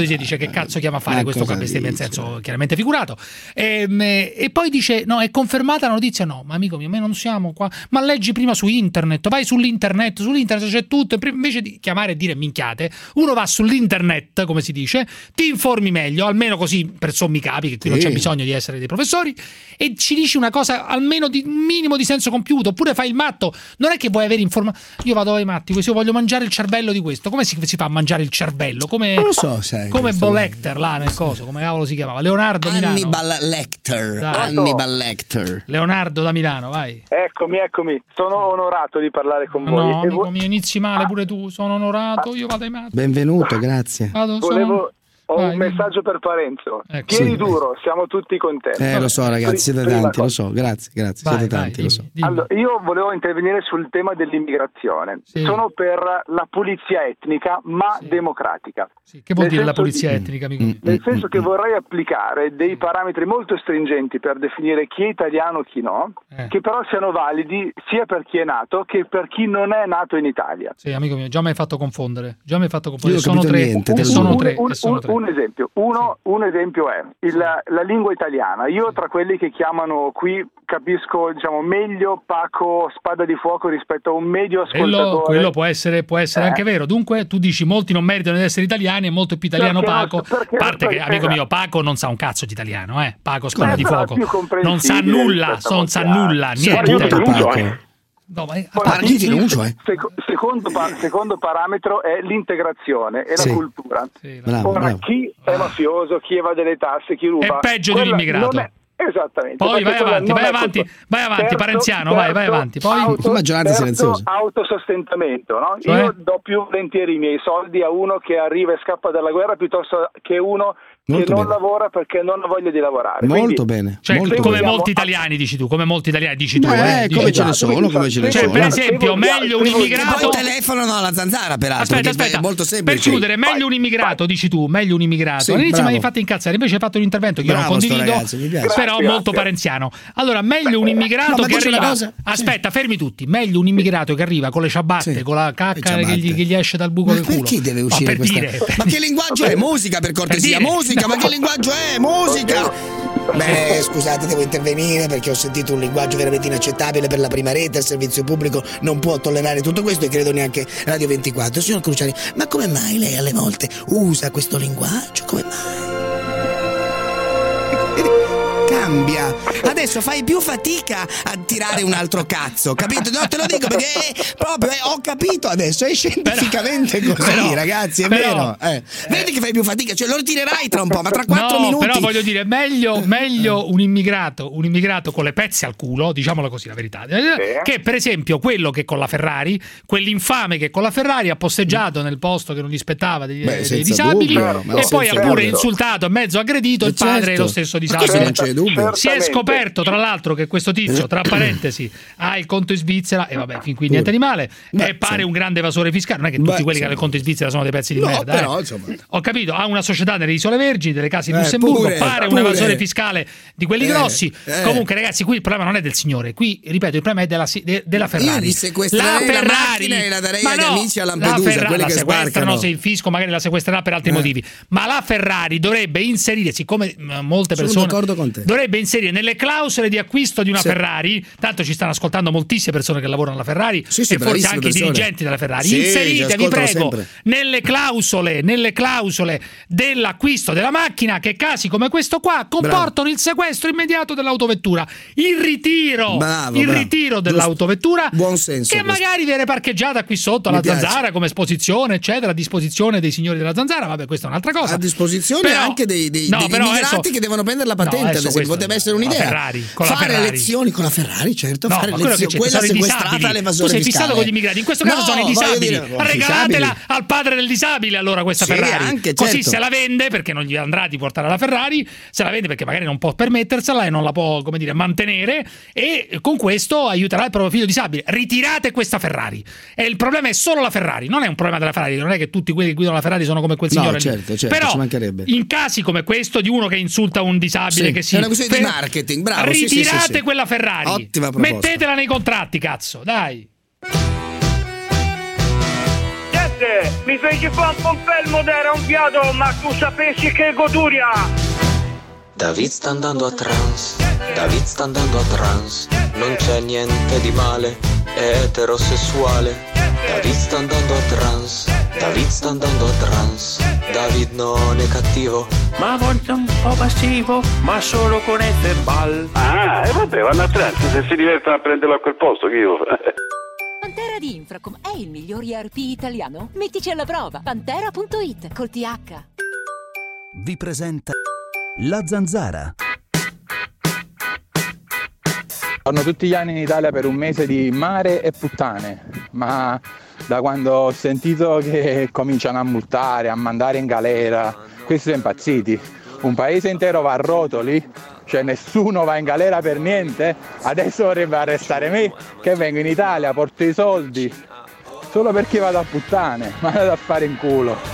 che cazzo chiama a fare questo qua, bestemmia in senso chiaramente figurato. E poi dice, no, è confermata la notizia? No, ma amico mio, noi non siamo qua. Ma leggi prima su internet, vai sull'internet c'è tutto. Invece di chiamare e dire minchiate, uno va sull'internet, come si dice, ti informi meglio, almeno così per sommi capi, che qui non c'è bisogno di essere dei professori, e ci dici una cosa almeno di un minimo di senso compiuto. Oppure fai il matto, non è che vuoi avere informazioni. Io vado ai matti, io voglio mangiare il cervello di questo. Come si fa a mangiare il cervello? Come, non lo so, sai, come Bo Lecter là nel coso, come cavolo si chiamava? Leonardo Milano. Hannibal Lecter. Leonardo da Milano, vai. Eccomi. Sono onorato di parlare con voi. No, amico mio, inizi male pure tu. Sono onorato, io vado ai matti. Benvenuto, grazie. Ho un messaggio per Parenzo. Tieni duro, siamo tutti con te. Lo so, ragazzi, siete tanti, lo so, grazie. Siete tanti, lo so. Allora, io volevo intervenire sul tema dell'immigrazione. Sono per la pulizia etnica, ma democratica. Che vuol dire la pulizia etnica, amico? Nel senso che vorrei applicare dei parametri molto stringenti per definire chi è italiano e chi no, che però siano validi sia per chi è nato che per chi non è nato in Italia. Sì, amico mio, già mi hai fatto confondere. Sono tre. Un esempio è la lingua italiana. Io tra quelli che chiamano qui capisco, diciamo, meglio Paco Spada di Fuoco rispetto a un medio ascoltatore. Quello può essere anche vero. Dunque tu dici molti non meritano di essere italiani, è molto più italiano Paco. A parte che, amico mio, Paco non sa un cazzo di italiano, Paco Spada di Fuoco non sa nulla, niente. No, ma secondo parametro è l'integrazione e la cultura. Bravo. Chi è mafioso, chi evade le tasse, chi ruba è peggio di un immigrato. Esattamente. Poi vai avanti, Parenziano, vai avanti. Poi maggioranza silenziosa. Autosostentamento, no? Cioè? Io do più volentieri i miei soldi a uno che arriva e scappa dalla guerra piuttosto che uno che non lavora perché non ha voglia di lavorare. Molto bene. Cioè, come molti italiani dici tu, come ce ne sono, per esempio, meglio un immigrato. Poi telefonano alla zanzara, peraltro. Aspetta, è molto semplice. Per chiudere, meglio un immigrato, dici tu, meglio un immigrato. Sì, all'inizio mi hai fatto incazzare, invece hai fatto un intervento che io non condivido, però molto parenziano. Allora, meglio un immigrato che arriva. Aspetta, fermi tutti. Meglio un immigrato che arriva con le ciabatte, con la cacca che gli esce dal buco del culo. Perché deve uscire questa? Ma che linguaggio è? Musica, per cortesia, musica. Ma che linguaggio è? Musica! Beh, scusate, devo intervenire perché ho sentito un linguaggio veramente inaccettabile per la prima rete. Il servizio pubblico non può tollerare tutto questo e credo neanche Radio 24. Signor Cruciani, ma come mai lei alle volte usa questo linguaggio? Come mai? Cambia. Adesso fai più fatica a tirare un altro cazzo, capito? No, te lo dico perché proprio ho capito adesso, è scientificamente così, ragazzi, è vero. Vedi che fai più fatica, cioè lo ritirerai tra un po', ma tra 4 minuti. Però voglio dire, meglio un immigrato con le pezze al culo, diciamola così la verità, che per esempio quello che con la Ferrari, quell'infame che con la Ferrari ha posteggiato nel posto che non gli spettava dei disabili e poi ha pure insultato e mezzo aggredito il padre dello stesso disabile. Non c'è dubbio. Si è scoperto tra l'altro che questo tizio, tra parentesi, ha il conto in Svizzera e vabbè, fin qui niente di male, e pare un grande evasore fiscale. Non è che tutti quelli che hanno il conto in Svizzera sono dei pezzi di merda, però, ho capito, ha una società nelle Isole Vergini, delle case in Lussemburgo, pare un evasore fiscale di quelli grossi. Comunque ragazzi, qui il problema non è del signore, qui ripeto il problema è della Ferrari. Io risequestrerei la macchina e la darei agli amici a Lampedusa, quelli che sbarcano. Se il fisco magari la sequestrerà per altri motivi, ma la Ferrari dovrebbe inserire, siccome molte persone dovrebbe inserire nelle clausole di acquisto di una Ferrari, tanto ci stanno ascoltando moltissime persone che lavorano alla Ferrari e forse anche i dirigenti della Ferrari, inserite, vi prego, nelle clausole dell'acquisto della macchina che casi come questo qua comportano il sequestro immediato dell'autovettura, il ritiro dell'autovettura, buon senso, che magari viene parcheggiata qui sotto alla Zanzara come esposizione eccetera, a disposizione dei signori della Zanzara. Vabbè, questa è un'altra cosa, a disposizione anche degli immigrati che devono prendere la patente, ad esempio. Potrebbe essere un'idea, fare lezioni con la Ferrari, certo, fare lezioni, quella sequestrata all'evasore fiscale. Tu sei fissato con gli immigrati, in questo caso sono i disabili, regalatela al padre del disabile allora questa Ferrari, anche, così se la vende, perché non gli andrà di portare la Ferrari, se la vende perché magari non può permettersela e non la può, come dire, mantenere, e con questo aiuterà il proprio figlio disabile. Ritirate questa Ferrari, e il problema è solo la Ferrari, non è un problema della Ferrari, non è che tutti quelli che guidano la Ferrari sono come quel signore certo, però ci mancherebbe. In casi come questo di uno che insulta un disabile, che è una questione di marketing, bravo, ritirate quella Ferrari, ottima proposta, mettetela nei contratti, cazzo, dai. Giuseppe, mi feci fare un confermo d'era un fiato, ma tu sapessi che goduria. David sta andando a trance, David sta andando a trance, non c'è niente di male, è eterosessuale. David sta andando a trance, David sta andando a trance, David non è cattivo, ma a volte un po' passivo, ma solo con F-Ball. Ah, e vabbè, vanno a trance, se si divertono a prenderlo a quel posto, che io... Pantera di Infracom è il miglior ERP italiano? Mettici alla prova. Pantera.it col TH. Vi presenta La Zanzara. Torno tutti gli anni in Italia per un mese di mare e puttane, ma da quando ho sentito che cominciano a multare, a mandare in galera, questi sono impazziti. Un paese intero va a rotoli, cioè nessuno va in galera per niente, adesso vorrebbe arrestare me che vengo in Italia, porto i soldi, solo perché vado a puttane, ma vado a fare in culo.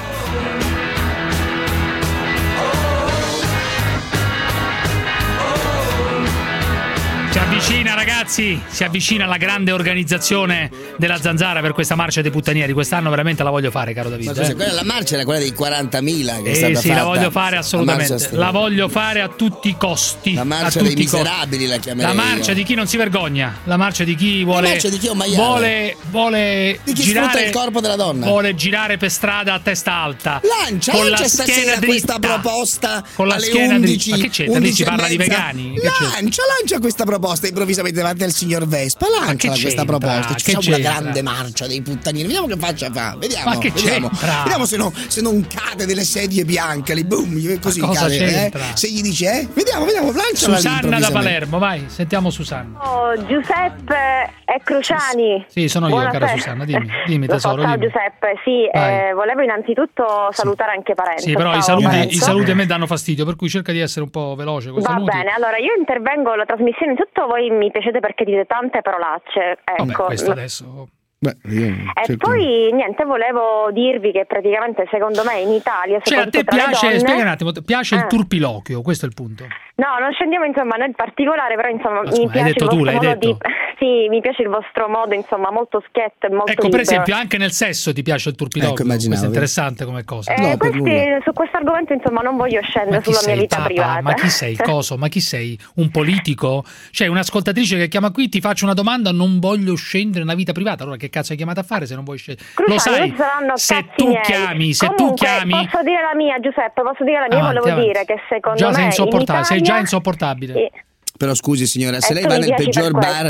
Si avvicina, ragazzi, si avvicina la grande organizzazione della Zanzara per questa marcia dei puttanieri. Quest'anno veramente la voglio fare, caro David. Ma quella, la marcia era quella dei 40.000 che è stata sì, fatta. la voglio fare assolutamente. La voglio fare a tutti i costi. La marcia dei miserabili la chiamerei. La marcia di chi non si vergogna. La marcia di chi vuole. La marcia di chi è un maiale. Vuole di chi girare sfrutta il corpo della donna. Vuole girare per strada a testa alta. Lancia stasera questa proposta con la alle schiena 11. Ma che c'entra? Lì si parla di vegani. Lancia questa proposta improvvisamente davanti al signor Vespa. Lancia questa proposta. Ci facciamo una grande marcia dei puttanieri. Vediamo che faccia fa. Vediamo. Ma che vediamo se non cade delle sedie bianche lì, boom, così cade. Se gli dice, vediamo, lancia. Susanna da Palermo, vai, sentiamo Susanna. Giuseppe e Cruciani. Sì, sono io, cara Susanna, dimmi tesoro. Ciao Giuseppe, sì, volevo innanzitutto salutare anche Parenzo. Sì, però i saluti a me danno fastidio, per cui cerca di essere un po' veloce. Va bene, allora io intervengo alla trasmissione, tutto voi mi piacete perché dite tante parolacce. Ecco. Vabbè, questo adesso... E poi niente, volevo dirvi che praticamente secondo me in Italia, cioè a te piace, donne, spiega un attimo, piace il turpiloquio, questo è il punto. No, non scendiamo insomma nel particolare, però insomma mi piace hai detto tu, l'hai detto. Sì, mi piace il vostro modo, insomma, molto schietto e molto ecco, libero. per esempio, anche nel sesso ti piace il turpiloquio. Questo è interessante come cosa. Su questo argomento insomma non voglio scendere sulla mia vita privata. Ma chi sei, coso? Ma chi sei? Un politico? Cioè un'ascoltatrice che chiama qui, ti faccio una domanda, non voglio scendere nella vita privata. Allora che cazzo hai chiamato a fare se non vuoi scendere? Lo sai, se tu chiami, posso dire la mia, Giuseppe, volevo dire che secondo me sei già insopportabile. Però scusi signora, se lei va nel peggior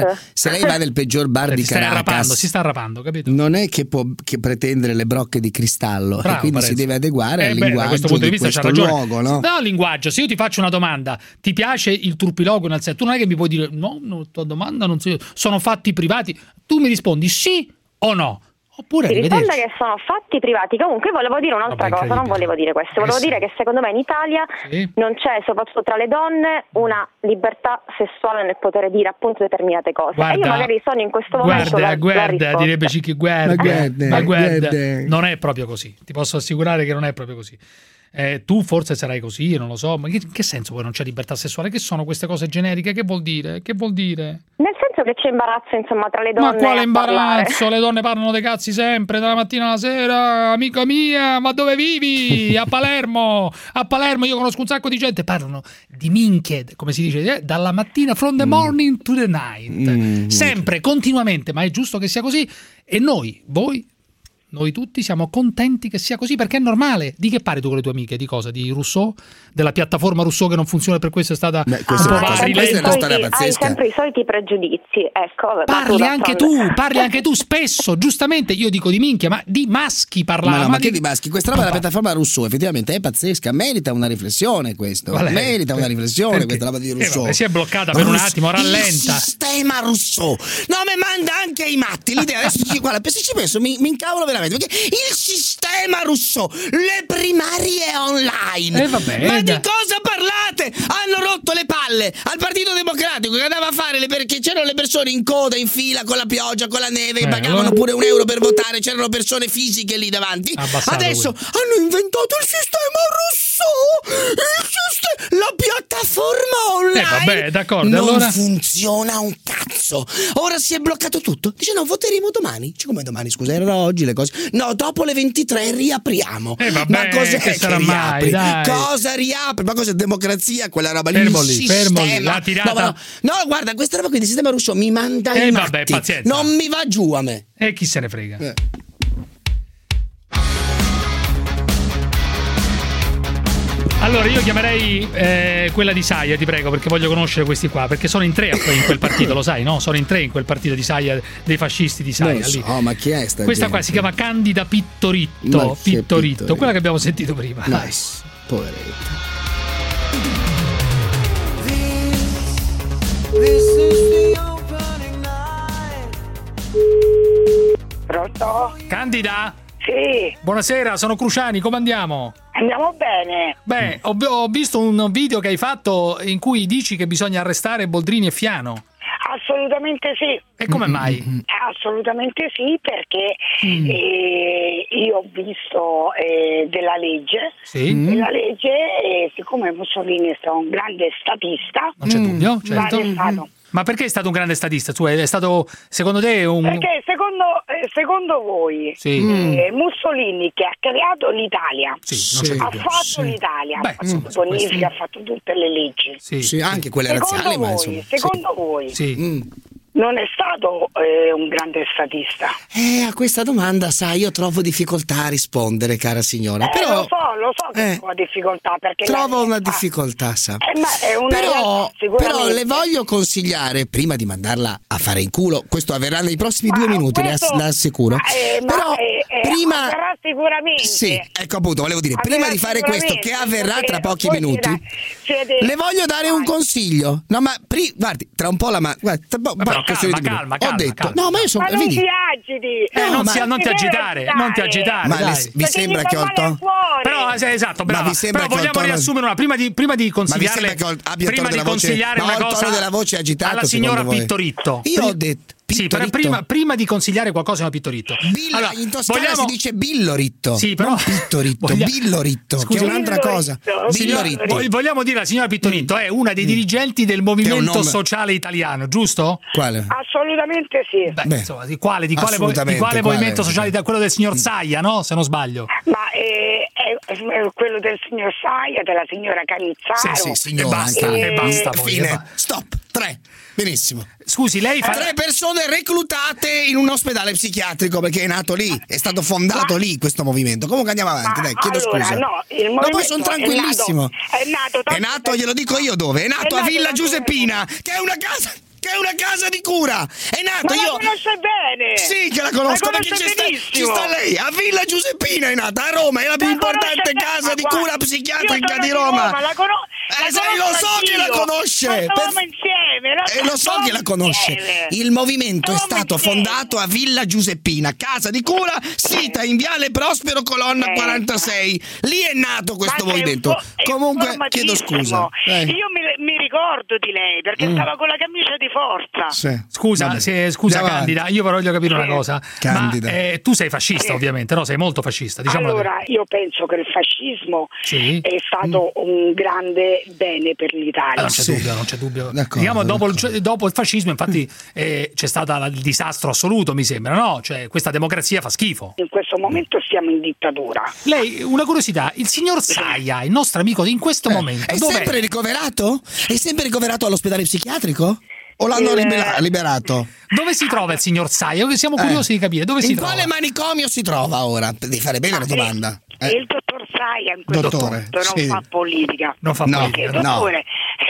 bar, di Caracas, si sta arrapando, capito? Non è che può pretendere le brocche di cristallo. Bravo, e quindi si deve adeguare al linguaggio da questo punto di vista c'ha ragione. Luogo, no? No, linguaggio. Se io ti faccio una domanda, ti piace il turpiloquio nel senso, tu non è che mi puoi dire no, tua domanda non sono fatti privati. Tu mi rispondi sì o no. Oppure ti rispondo che sono fatti privati. Comunque volevo dire un'altra cosa, non volevo dire questo, volevo dire che secondo me in Italia non c'è, soprattutto tra le donne, una libertà sessuale nel poter dire appunto determinate cose. E io magari sono in questo momento guarda, direbbe Cicchi, guarda, non è proprio così, ti posso assicurare che non è proprio così. Tu forse sarai così, non lo so, ma in che senso poi non c'è libertà sessuale? Che sono queste cose generiche? Che vuol dire? Nel senso che c'è imbarazzo insomma tra le donne. Ma quale imbarazzo? Le donne parlano dei cazzi sempre, dalla mattina alla sera. Amica mia, ma dove vivi? A Palermo. A Palermo io conosco un sacco di gente, parlano di minchie, come si dice, dalla mattina, from the morning to the night. Sempre, continuamente, ma è giusto che sia così. E noi tutti siamo contenti che sia così perché è normale. Di che parli tu con le tue amiche? Di cosa? Di Rousseau? Della piattaforma Rousseau che non funziona, per questo è stata un po' hai sempre i soliti pregiudizi. Ecco, parli anche tu spesso, giustamente. Io dico di minchia, ma di maschi parlavo. Ma che di maschi? Questa roba della piattaforma Rousseau effettivamente è pazzesca, merita una riflessione questo. Merita una riflessione questa roba di Rousseau. Si è bloccata per un attimo, rallenta. Il sistema Rousseau. No, mi manda anche i matti. L'idea adesso se ci penso mi incavolo veramente. Perché il sistema Rousseau, le primarie online, ma di cosa parlate? Hanno rotto le palle al Partito Democratico che andava a fare perché c'erano le persone in coda, in fila, con la pioggia, con la neve, pagavano pure €1 per votare, c'erano persone fisiche lì davanti. Adesso hanno inventato il sistema Rousseau, la piattaforma online d'accordo, non allora funziona un cazzo. successo? Ora si è bloccato tutto. Dice no, voteremo domani. Dice come domani, scusa, era oggi le cose. No, dopo le 23 riapriamo. Vabbè, ma cos'è che sarà riapri? mai, Cosa riapri? Ma cos'è democrazia? Quella roba lì. Fermo lì, la tirata. No, guarda, questa roba qui di sistema russo mi manda i matti. Vabbè, pazienza. Non mi va giù a me. E chi se ne frega. Allora io chiamerei quella di Saia, ti prego, perché voglio conoscere questi qua, perché sono in 3 in quel partito, lo sai, no? Sono in 3 in quel partito di Saia, dei fascisti di Saia. Non lo so, ma chi è sta questa gente? qua si chiama Candida Pittoritto, quella che abbiamo sentito prima. Nice, poveretto. Pronto? Candida? Sì. Buonasera, sono Cruciani, come andiamo? Andiamo bene. Beh, ho visto un video che hai fatto in cui dici che bisogna arrestare Boldrini e Fiano. Assolutamente sì. E come mai? Assolutamente sì, perché io ho visto della legge. Sì. Della legge, siccome Mussolini è stato un grande statista, non c'è dubbio, va certo. arrestato. Ma perché è stato un grande statista? Tu è stato, secondo te, un... Perché secondo voi Mussolini, che ha creato l'Italia, ha fatto l'Italia, ha fatto bonifica, ha fatto tutte le leggi. Sì, anche quelle razziali, ma insomma. Secondo voi non è stato un grande statista? A questa domanda, sai, io trovo difficoltà a rispondere, cara signora. Però lo so che ho difficoltà, perché trovo una difficoltà, sa. Ma è una però le voglio consigliare, prima di mandarla a fare in culo, questo avverrà nei prossimi 2 minuti, le assicuro. Però prima avverrà sicuramente. Sì, ecco appunto, volevo dire, prima di fare questo, che avverrà tra pochi minuti, le voglio dare un consiglio. No, ma guardi, tra un po' calma. Ho detto, no, ma io sono. Ma non ti agiti. Non ti agitare. Ma vi sembra che ho il tono? Però esatto, brava. Però vogliamo riassumere una prima di consigliarle. Prima di consigliare una cosa della voce agitato alla signora Pittoritto. Io ho detto. Sì, prima di consigliare qualcosa a Pittoritto. Allora, in Toscana si dice Billoritto. Sì, però Pittoritto, Billoritto, che è un'altra cosa. Billoritto. Vogliamo dire la signora Pittoritto è una dei dirigenti del movimento sociale italiano, giusto? Quale? Assolutamente sì. Beh, insomma, di quale movimento sociale? Quello del signor Saia, no? Se non sbaglio. Ma è quello del signor Saia, della signora Canizzaro. Sì, signora. E basta poi. Fine. Stop. 3. Benissimo. Scusi, lei fa 3 persone reclutate in un ospedale psichiatrico, perché è nato lì, è stato fondato lì questo movimento. Comunque andiamo avanti, dai, chiedo scusa. No, ma poi sono tranquillissimo. È nato, glielo dico io dove. È nato a Villa Giuseppina, che è una casa di cura. È nato, la conosce bene. Sì, che la conosco, perché ci sta lei. A Villa Giuseppina è nata, a Roma, è la più importante casa di cura psichiatrica di Roma. Lo so che la conosce. Lo so che la conosce. Il movimento è stato fondato a Villa Giuseppina, casa di cura sita in Viale Prospero Colonna 46. Lì è nato questo movimento. Comunque chiedo scusa. Io mi ricordo di lei perché stava con la camicia di forza. Scusa Candida, io però voglio capire una cosa. Candida. Ma tu sei fascista, ovviamente, no? Sei molto fascista, diciamo. Allora, io penso che il fascismo è stato un grande bene per l'Italia. Non c'è dubbio. Diciamo, dopo il fascismo, infatti, c'è stato il disastro assoluto, mi sembra, no? Cioè, questa democrazia fa schifo. In questo momento siamo in dittatura. Lei, una curiosità, il signor Saia, il nostro amico, in questo momento è sempre ricoverato? È sempre ricoverato all'ospedale psichiatrico? O l'hanno liberato? Dove si trova il signor Saia? Siamo curiosi di capire dove si trova. In quale manicomio si trova ora? Devi fare bene la domanda. Il dottor Saia in questo momento non fa politica. Non fa politica. Dottore,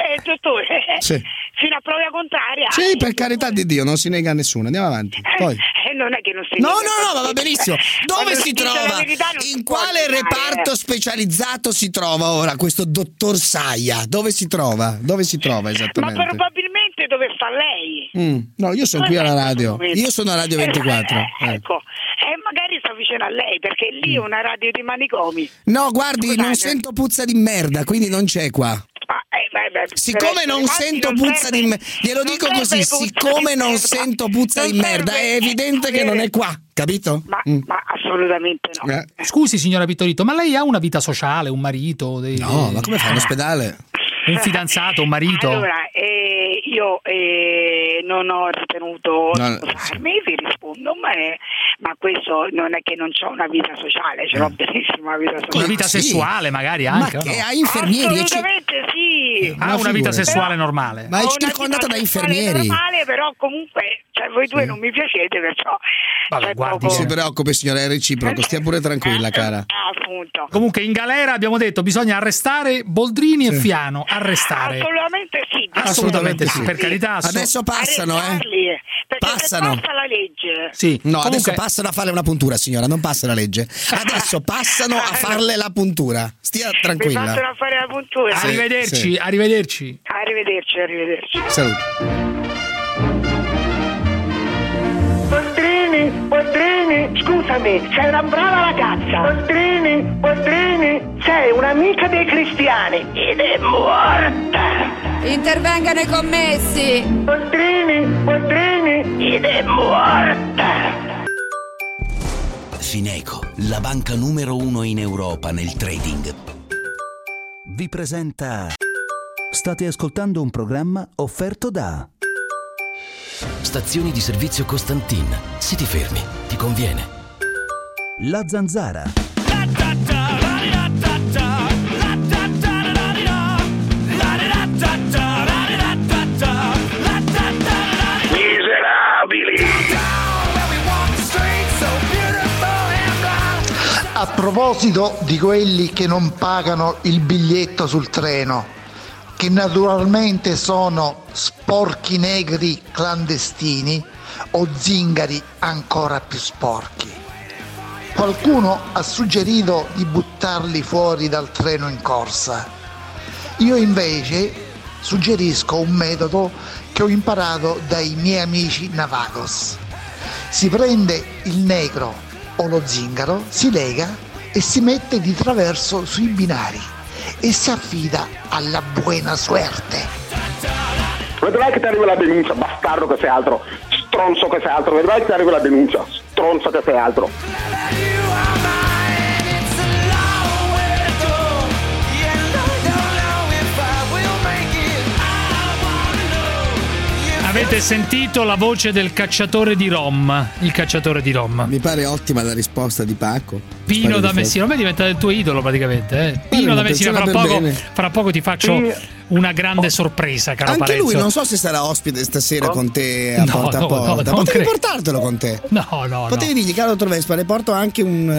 fino a prova contraria. Sì, per carità di Dio, non si nega a nessuno. Andiamo avanti. Poi. Non è che non si nega. No, va benissimo. Dove si trova? In quale reparto specializzato si trova ora questo dottor Saia? Dove si trova? Dove si trova esattamente? Ma probabilmente dove sta lei. No, io sono qui alla radio. Io sono a Radio 24. Ecco. Magari sta vicino a lei perché lì è una radio di manicomi. No, guardi, scusate, non sento puzza di merda, quindi non c'è qua. Siccome non sento puzza di merda, glielo dico così, siccome non sento puzza di merda, è evidente che non è qua, capito? Ma assolutamente no. Scusi signora Pittoritto, ma lei ha una vita sociale, un marito? No, ma come fa all'ospedale? Un fidanzato, un marito? Allora, io non ho ritenuto sposarmi, vi rispondo, ma questo non è che non c'ho una vita sociale, ce l'ho benissimo una vita sociale. Una vita sessuale magari anche. Ma che hai infermieri? Assolutamente sì. Ha una vita sessuale normale. Ma è circondata da infermieri. Normale, però comunque, cioè, voi due non mi piacete, perciò. Vabbè, guardi, non si preoccupi, signora, è reciproco, stia pure tranquilla, cara. Appunto. Comunque in galera abbiamo detto bisogna arrestare Boldrini e Fiano. Arrestare. Assolutamente sì. Per carità. Adesso passano, passano. Passa la legge. Sì. No, comunque... adesso passano a farle una puntura, signora, non passa la legge. Adesso passano a farle la puntura. Stia tranquilla. Mi passano a fare la puntura. Arrivederci. Arrivederci. Salute. Boldrini, scusami, sei una brava ragazza. Boldrini, sei un'amica dei cristiani ed è morta. Intervengano i commessi. Boldrini, ed è morta. Fineco, la banca numero 1 in Europa nel trading, vi presenta. State ascoltando un programma offerto da Stazioni di servizio Costantin. Se ti fermi, ti conviene. La Zanzara. Miserabili! A proposito di quelli che non pagano il biglietto sul treno, che naturalmente sono sporchi negri clandestini o zingari ancora più sporchi. Qualcuno ha suggerito di buttarli fuori dal treno in corsa. Io invece suggerisco un metodo che ho imparato dai miei amici Navagos. Si prende il negro o lo zingaro, si lega e si mette di traverso sui binari e si affida alla buona suerte. Vedrai che ti arriva la denuncia, bastardo che sei altro, stronzo che sei altro, vedrai che ti arriva la denuncia, stronzo che sei altro. Avete sentito la voce del cacciatore di Rom? Il cacciatore di Rom. Mi pare ottima la risposta di Pacco. Pino da Messina, ormai diventa il tuo idolo praticamente. Pino da Messina, fra poco ti faccio una grande sorpresa, caro Anche Parenzo. lui non so se sarà ospite stasera con te a porta a porta. Potevi portartelo con te. No. Potevi dirgli, caro dottor Vespa, le porto anche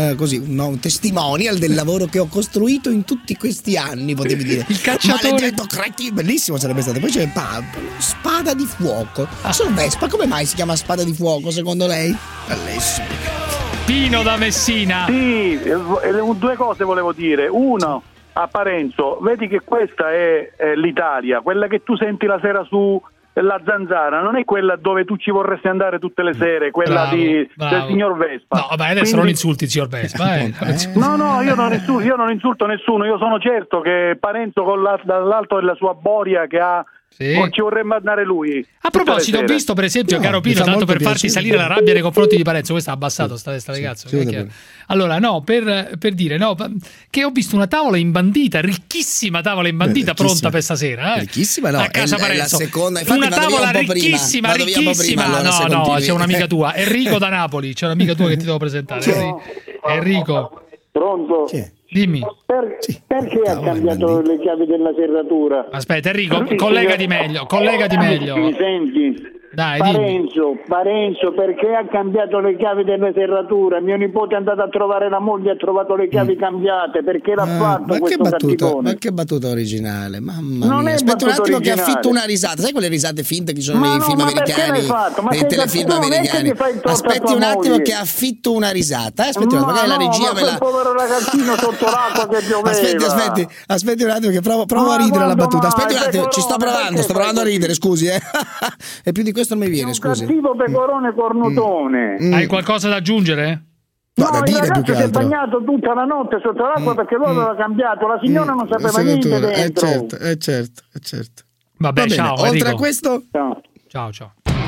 un testimonial del lavoro che ho costruito in tutti questi anni, potevi dire. Il cacciatore. Maledetto cretino, bellissimo sarebbe stato. Poi c'è Spada di fuoco. Sono Vespa, come mai si chiama Spada di fuoco secondo lei? Bellissimo. Pino da Messina. Sì, due cose volevo dire. Uno, a Parenzo, vedi che questa è l'Italia, quella che tu senti la sera su La Zanzara, non è quella dove tu ci vorresti andare tutte le sere, quella del signor Vespa. No, vabbè, adesso non insulti il signor Vespa. No, io non insulto nessuno, io sono certo che Parenzo dall'alto della sua boria che ha. Sì. Ci vorremmo andare lui. A proposito, ho visto per esempio, caro Pino, tanto per farti salire la rabbia nei confronti di Parenzo, questo ha abbassato sta testa di cazzo. Allora, no, per dire che ho visto una tavola imbandita, ricchissima tavola imbandita, pronta per stasera. Ricchissima, no? A casa Parenzo. La seconda, una tavola ricchissima. Allora, no, c'è un'amica tua, Enrico da Napoli, c'è un'amica tua che ti devo presentare. Enrico. Pronto? Dimmi. Perché ha cambiato le chiavi della serratura? Aspetta, Enrico, collegati meglio. Mi senti? Dai, Parenzo, perché ha cambiato le chiavi della serratura? Mio nipote è andato a trovare la moglie e ha trovato le chiavi cambiate. Perché l'ha fatto questo cattivone? Ma che battuta originale, mamma mia. Aspetta un attimo che affitto una risata. Sai quelle risate finte che ci sono nei film americani, nei telefilm americani? Aspetti un attimo che affitto una risata. Aspetti un attimo, magari la regia me la... povero ragazzino sotto l'acqua che pioveva. Aspetti un attimo che provo a ridere la battuta. Aspetti un attimo, ci sto provando a ridere, scusi. E più di questo non mi viene, scusi. Un cattivo pecorone cornutone. Hai qualcosa da aggiungere? No, da dire più che altro. Si è altro. bagnato tutta la notte sotto l'acqua perché lui aveva cambiato. La signora non sapeva niente dentro. Certo. Vabbè, ciao. Oltre Enrico. a questo, ciao.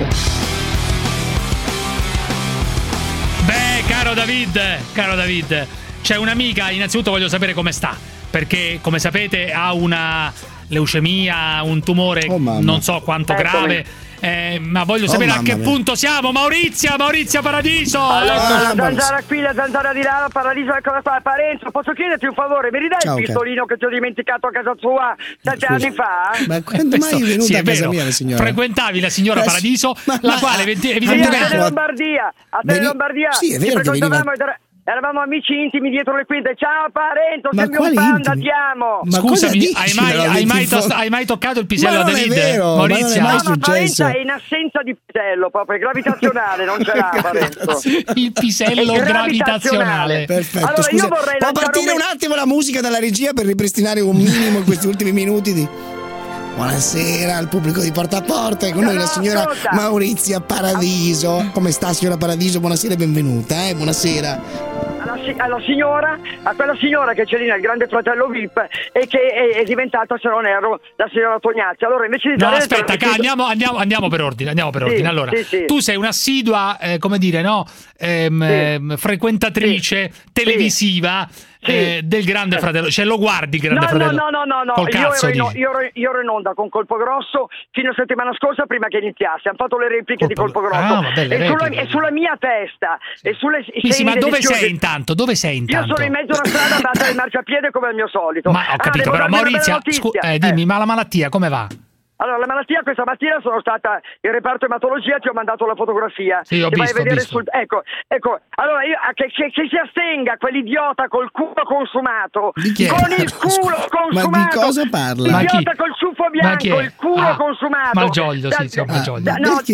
Beh, caro David, c'è un'amica. Innanzitutto voglio sapere come sta, perché come sapete ha una leucemia, un tumore non so quanto grave. Ma voglio sapere a che punto siamo. Maurizia Paradiso. Allora, la zanzara qui, la zanzara di là, Paradiso, eccola qua. Parenzo, posso chiederti un favore? Mi ridai il pistolino che ti ho dimenticato a casa sua 7 anni fa? Ma quando mai è venuta a casa mia la signora? Frequentavi la signora Paradiso, la quale evidentemente a Lombardia. Sì, è vero che veniva. Eravamo amici intimi dietro le quinte. Ciao Parenzo, sembri un panda, ti amo. Ma scusami, hai mai toccato il pisello a David? Maurizia? No, ma Parenzo è in assenza di pisello, proprio è gravitazionale, non ce l'ha Parenzo. Il pisello gravitazionale. Perfetto, allora, scusa, può partire un attimo la musica dalla regia per ripristinare un minimo in questi ultimi minuti di... Buonasera al pubblico di Porta a Porta, e con noi la signora Maurizia Paradiso. Come sta signora Paradiso? Buonasera e benvenuta, buonasera. Alla signora, a quella signora che c'è lì nel Grande Fratello VIP e che è diventata, se non erro, la signora Tognazzi. Allora invece di aspetta, andiamo per ordine, allora, tu sei un'assidua, come dire, no? Frequentatrice televisiva del Grande Fratello, cioè lo guardi Grande Fratello? No. Io ero in onda con Colpo Grosso fino a settimana scorsa, prima che iniziasse. Hanno fatto le repliche di Colpo Grosso e sulla mia testa e sulle ma dove sei intanto? Io sono in mezzo alla strada a battere il marciapiede come al mio solito. Ma ho capito, però Maurizia, dimmi, ma la malattia come va? Allora, la malattia, questa mattina sono stata in reparto ematologia, ti ho mandato la fotografia. Sì, ho visto. Ecco. Allora, che si astenga quell'idiota col culo consumato. Con il culo consumato. Ma di cosa parla? L'idiota col ciuffo bianco, il culo consumato. Malgioglio, Malgioglio.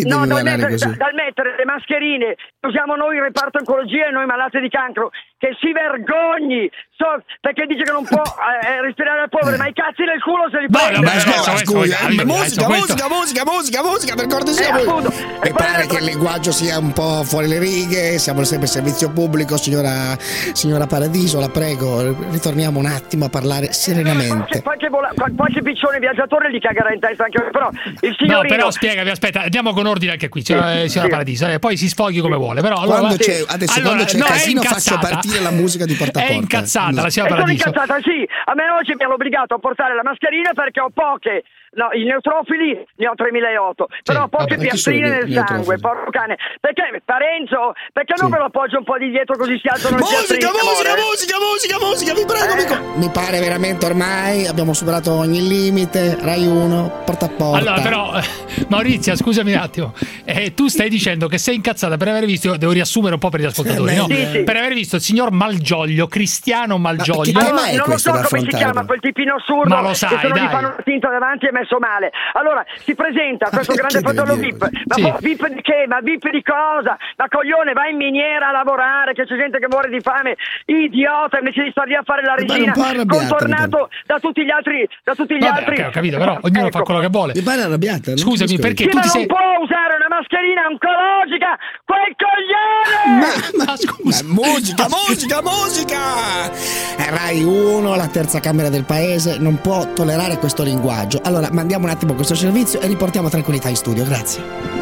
Dal mettere le mascherine che usiamo noi in reparto oncologia e noi malati di cancro, che si vergogni, perché dice che non può respirare al povero, ma i cazzi nel culo se li prende. Musica, per cortesia. Mi pare che il linguaggio sia un po' fuori le righe, siamo sempre servizio pubblico, signora Paradiso, la prego, ritorniamo un attimo a parlare serenamente. Qualche piccione viaggiatore gli cagherà in testa anche, però il signorino... No, però spiegami, aspetta, andiamo con ordine anche qui, signora Paradiso, poi si sfoghi come vuole, però... Quando c'è casino faccio partire la musica di Porta a Porta. È incazzata la signora Paradiso. Sono incazzata, sì, a me oggi mi hanno obbligato a portare la mascherina perché ho poche... No, i neutrofili ne ho 3.000.000, però ho poche piastrine nel sangue, porco cane. Perché, Parenzo, perché non me lo appoggio un po' di dietro così si alzano le piastrine? Musica, vi prego. Mi pare veramente ormai abbiamo superato ogni limite. Rai 1, Porta a Porta. Allora, però, Maurizia, scusami un attimo. Tu stai dicendo che sei incazzata per aver visto, devo riassumere un po' per gli ascoltatori, no? Sì. Per aver visto il signor Malgioglio, Cristiano Malgioglio. Non lo so come si chiama quel tipino assurdo, ma lo sai, che se non gli fanno la tinta davanti e messo male. Allora si presenta questo Grande Fratello VIP, ma VIP di che? Ma VIP di cosa? Ma coglione, vai in miniera a lavorare, che c'è gente che muore di fame, idiota, invece di star lì a fare la regina, contornato da tutti gli altri. Ho capito, però ognuno fa quello che vuole. Mi pare arrabbiata. Scusami, perché tu non può usare una mascherina oncologica, quel coglione! Ma scusa, musica! Rai 1, la terza camera del paese, non può tollerare questo linguaggio. Allora, mandiamo un attimo questo servizio e riportiamo tranquillità in studio, grazie.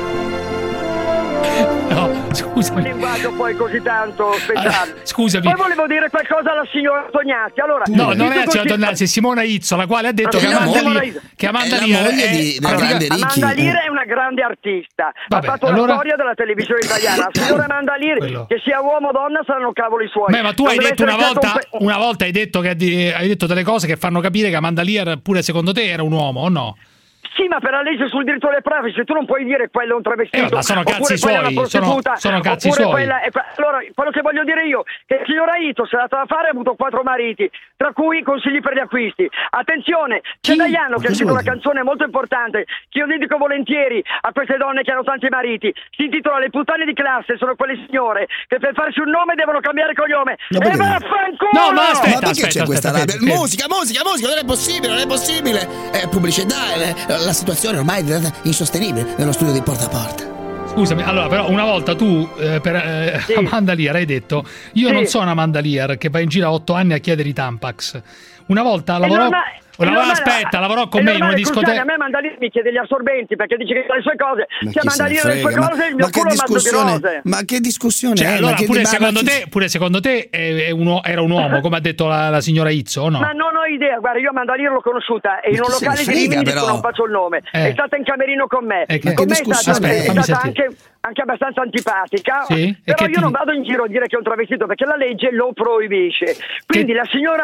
No, scusami. Un linguaggio poi così tanto speciale. Scusami. Poi volevo dire qualcosa alla signora Tognazzi. Allora, no, non è la signora Tognazzi, è Simona Izzo, la quale ha detto che Amanda Lear è una grande artista. Ha fatto la storia della televisione italiana. La signora Amanda Lear, che sia uomo o donna, saranno cavoli suoi. Ma tu hai detto una volta hai detto delle cose che fanno capire che Amanda Lear pure secondo te era un uomo o no? Sì, ma per la legge sul diritto alle privacy tu non puoi dire quello è un travestito, ma sono cazzi suoi, sono cazzi suoi. Allora, quello che voglio dire io, che il signor Aito si è dato da fare, ha avuto 4 mariti, tra cui consigli per gli acquisti. Attenzione, c'è Daiano che ha scritto una canzone molto importante che io dedico volentieri a queste donne che hanno tanti mariti. Si intitola Le puttane di classe, sono quelle signore che per farsi un nome devono cambiare cognome. E vaffanculo! No, ma aspetta, c'è questa musica, non è possibile. Pubblicità, la situazione ormai è diventata insostenibile nello studio di Porta a Porta. Scusami, allora però una volta tu per Amanda Lear hai detto io non sono Amanda Lear che va in giro a 8 anni a chiedere i Tampax. Una volta lavorò Aspetta, lavorò con me in una discoteca. A me Mandalini mi chiede gli assorbenti perché dice che fa le sue cose. Se Mandalini le sue cose, il mio culo è mazzo di rose. Ma che discussione cioè, è? Allora, pure secondo te era un uomo, come ha detto la signora Izzo, o no? Ma non ho idea, guarda, io Mandalini l'ho conosciuta e in un locale di Rimini, di cui non faccio il nome, è stata in camerino con me. Con me è stata anche abbastanza antipatica, sì? Però io non vado in giro a dire che è un travestito perché la legge lo proibisce. Quindi la signora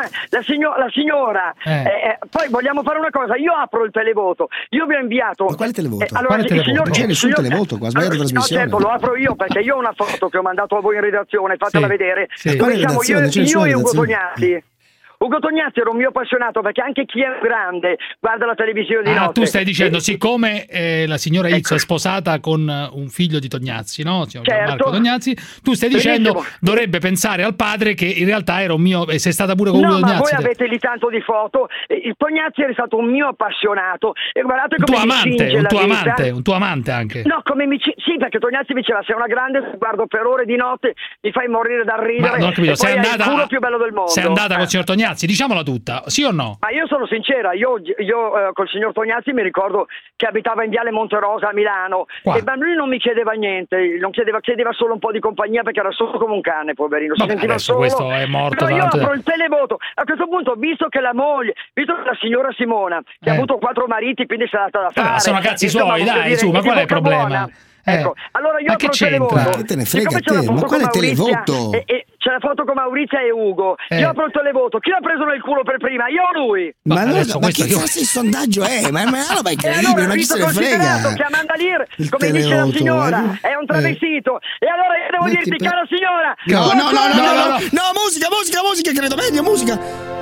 poi vogliamo fare una cosa, io apro il televoto, io vi ho inviato. Ma quale televoto? Allora, c'è nessun televoto qua, sbagliato trasmissione. No, certo, lo apro io perché io ho una foto che ho mandato a voi in redazione, fatela vedere. Quale redazione? Io e Ugo Tognazzi. Ugo Tognazzi era un mio appassionato perché anche chi è grande guarda la televisione di notte. Tu stai dicendo, siccome la signora Izzo è sposata con un figlio di Tognazzi, no? Marco Tognazzi, tu stai dicendo dovrebbe pensare al padre che in realtà era un mio, sei stata pure con Ugo Tognazzi. No, ma voi avete lì tanto di foto. Il Tognazzi è stato un mio appassionato e guardate come un tuo amante anche. No, sì, perché Tognazzi diceva sei una grande, guardo per ore di notte, mi fai morire dal ridere. Ma non ho capito, sei andata il culo più bello del mondo. Sei andata con il signor Tognazzi? Diciamola tutta, sì o no? Ma io sono sincera, io col signor Tognazzi mi ricordo che abitava in Viale Monterosa a Milano e lui non mi chiedeva niente, chiedeva solo un po' di compagnia perché era solo come un cane, poverino, si sentiva solo. Questo è morto. Però io apro il televoto, a questo punto, visto che la signora Simona, che ha avuto 4 mariti, quindi si è data da fare. Sono cazzi suoi, dai, su, ma qual è il problema? Buona. Ecco, allora io apro il televoto. Che te ne frega te? Ma quale televoto? C'è la foto con Maurizia e Ugo. Io apro il televoto. Chi l'ha preso nel culo per prima? Io o lui? Ma che cazzo di sondaggio è? Ma è una roba incredibile, ma chi se ne frega? Che Amanda Lear, come dice la signora, è un travestito. E allora io devo dirti, cara signora. No, musica, credo meglio, musica.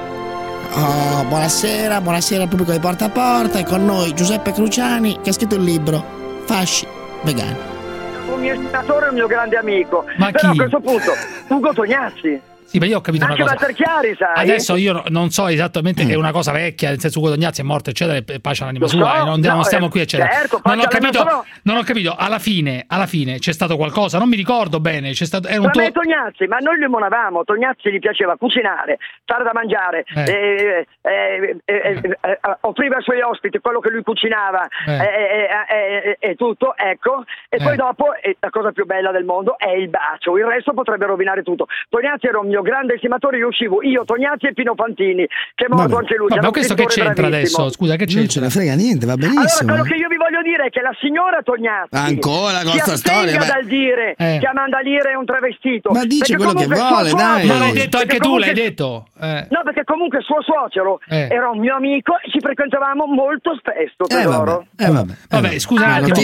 Buonasera al pubblico di Porta a Porta. E con noi Giuseppe Cruciani, che ha scritto il libro Fasci vegani. Un mio senatore e un mio grande amico. Ma però chi? a questo punto Ugo Tognazzi. Sì, ma io ho capito anche una cosa. Walter Chiari, sai? Adesso io non so esattamente che è una cosa vecchia, nel senso Ugo Tognazzi è morto, eccetera, e pace all'anima sua, non stiamo qui, eccetera. Certo, non ho capito, alla fine c'è stato qualcosa, non mi ricordo bene, c'è stato me e Tognazzi, ma noi li monavamo, Tognazzi gli piaceva cucinare, fare da mangiare, offriva ai suoi ospiti quello che lui cucinava e tutto, ecco, e poi dopo la cosa più bella del mondo è il bacio, il resto potrebbe rovinare tutto. Tognazzi era un mio grande estimatore, io uscivo Tognazzi e Pino Fantini, che è morto anche lui. Ma questo che c'entra adesso? Scusa, che c'entra? Non ce ne frega niente, va benissimo. Allora, quello che io vi voglio dire è che la signora Tognazzi ancora con questa storia dal dire che Amanda Lear è un travestito. Ma dice quello che vuole, dai. Ma l'hai detto anche tu, l'hai detto. No, perché comunque suo suocero era un mio amico e ci frequentavamo molto spesso, tesoro. Vabbè, scusa un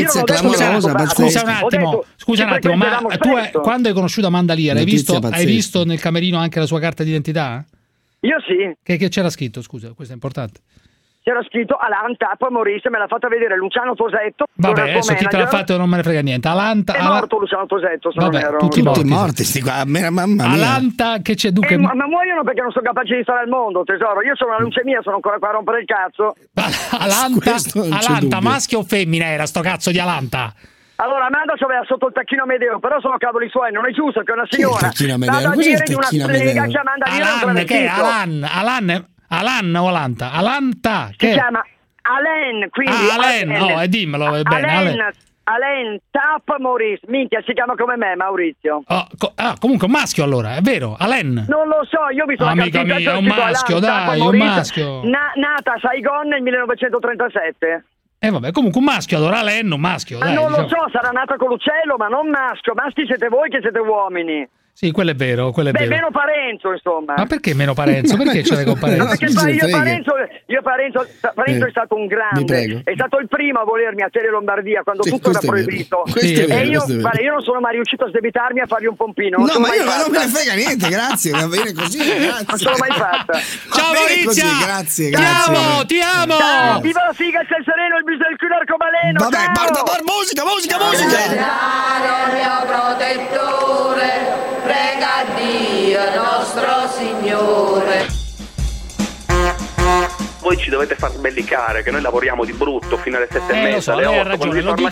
attimo, ma tu quando hai conosciuto Amanda Lear hai visto nel camerino anche la sua carta d'identità? Io sì. Che c'era scritto, scusa, questo è importante. C'era scritto Alanta, poi Maurizio me l'ha fatta vedere Luciano Tosetto. Vabbè, adesso chi te l'ha fatto non me ne frega niente. Alanta, è morto Luciano Tosetto, tutti morti sti qua, mamma mia. Alanta, che c'è Duca? Ma muoiono perché non sono capace di stare al mondo, tesoro. Io sono una leucemia, sono ancora qua a rompere il cazzo. Alanta, maschio o femmina era sto cazzo di Alanta? Allora, Amanda c'aveva sotto il tacchino Amedeo, però sono cavoli suoi, non è giusto che una signora vada a dire di una strega che Amanda Lear è un travestito. Alan o Alanta? Alanta, che si chiama Alain, quindi Alain, dimmelo bene. Alain Tap Maurice, minchia, si chiama come me, Maurizio. Comunque un maschio allora, è vero, Alain. Non lo so, io ho visto amica mia, è un maschio, dai, è un maschio. Nata a Saigon nel 1937. Vabbè, comunque un maschio, allora Alain, un maschio. Dai, non lo so, sarà nata con l'uccello, ma non maschio. Maschi siete voi che siete uomini. Sì, quello è vero, meno Parenzo, insomma. Ma perché meno Parenzo? Perché ce l'hai con Parenzo? No, perché Parenzo è stato un grande, è stato il primo a volermi a Tele Lombardia quando tutto era proibito. E io non sono mai riuscito a sdebitarmi a fargli un pompino. No, ma io non me ne frega niente, grazie, va bene così, grazie. Non sono mai fatta. Ciao Maurizia! Grazie. Ti amo! Ciao, viva la figa, c'è il sereno, il bis del culo arcobaleno. Vabbè, musica! Mio protettore, prega Dio nostro Signore. Voi ci dovete far sbellicare, che noi lavoriamo di brutto fino alle 7:30. Lo so, lei ha ragione, lo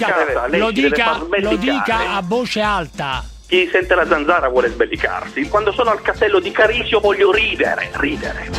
dica a voce alta. Chi sente la zanzara vuole sbellicarsi. Quando sono al castello di Carisio voglio ridere.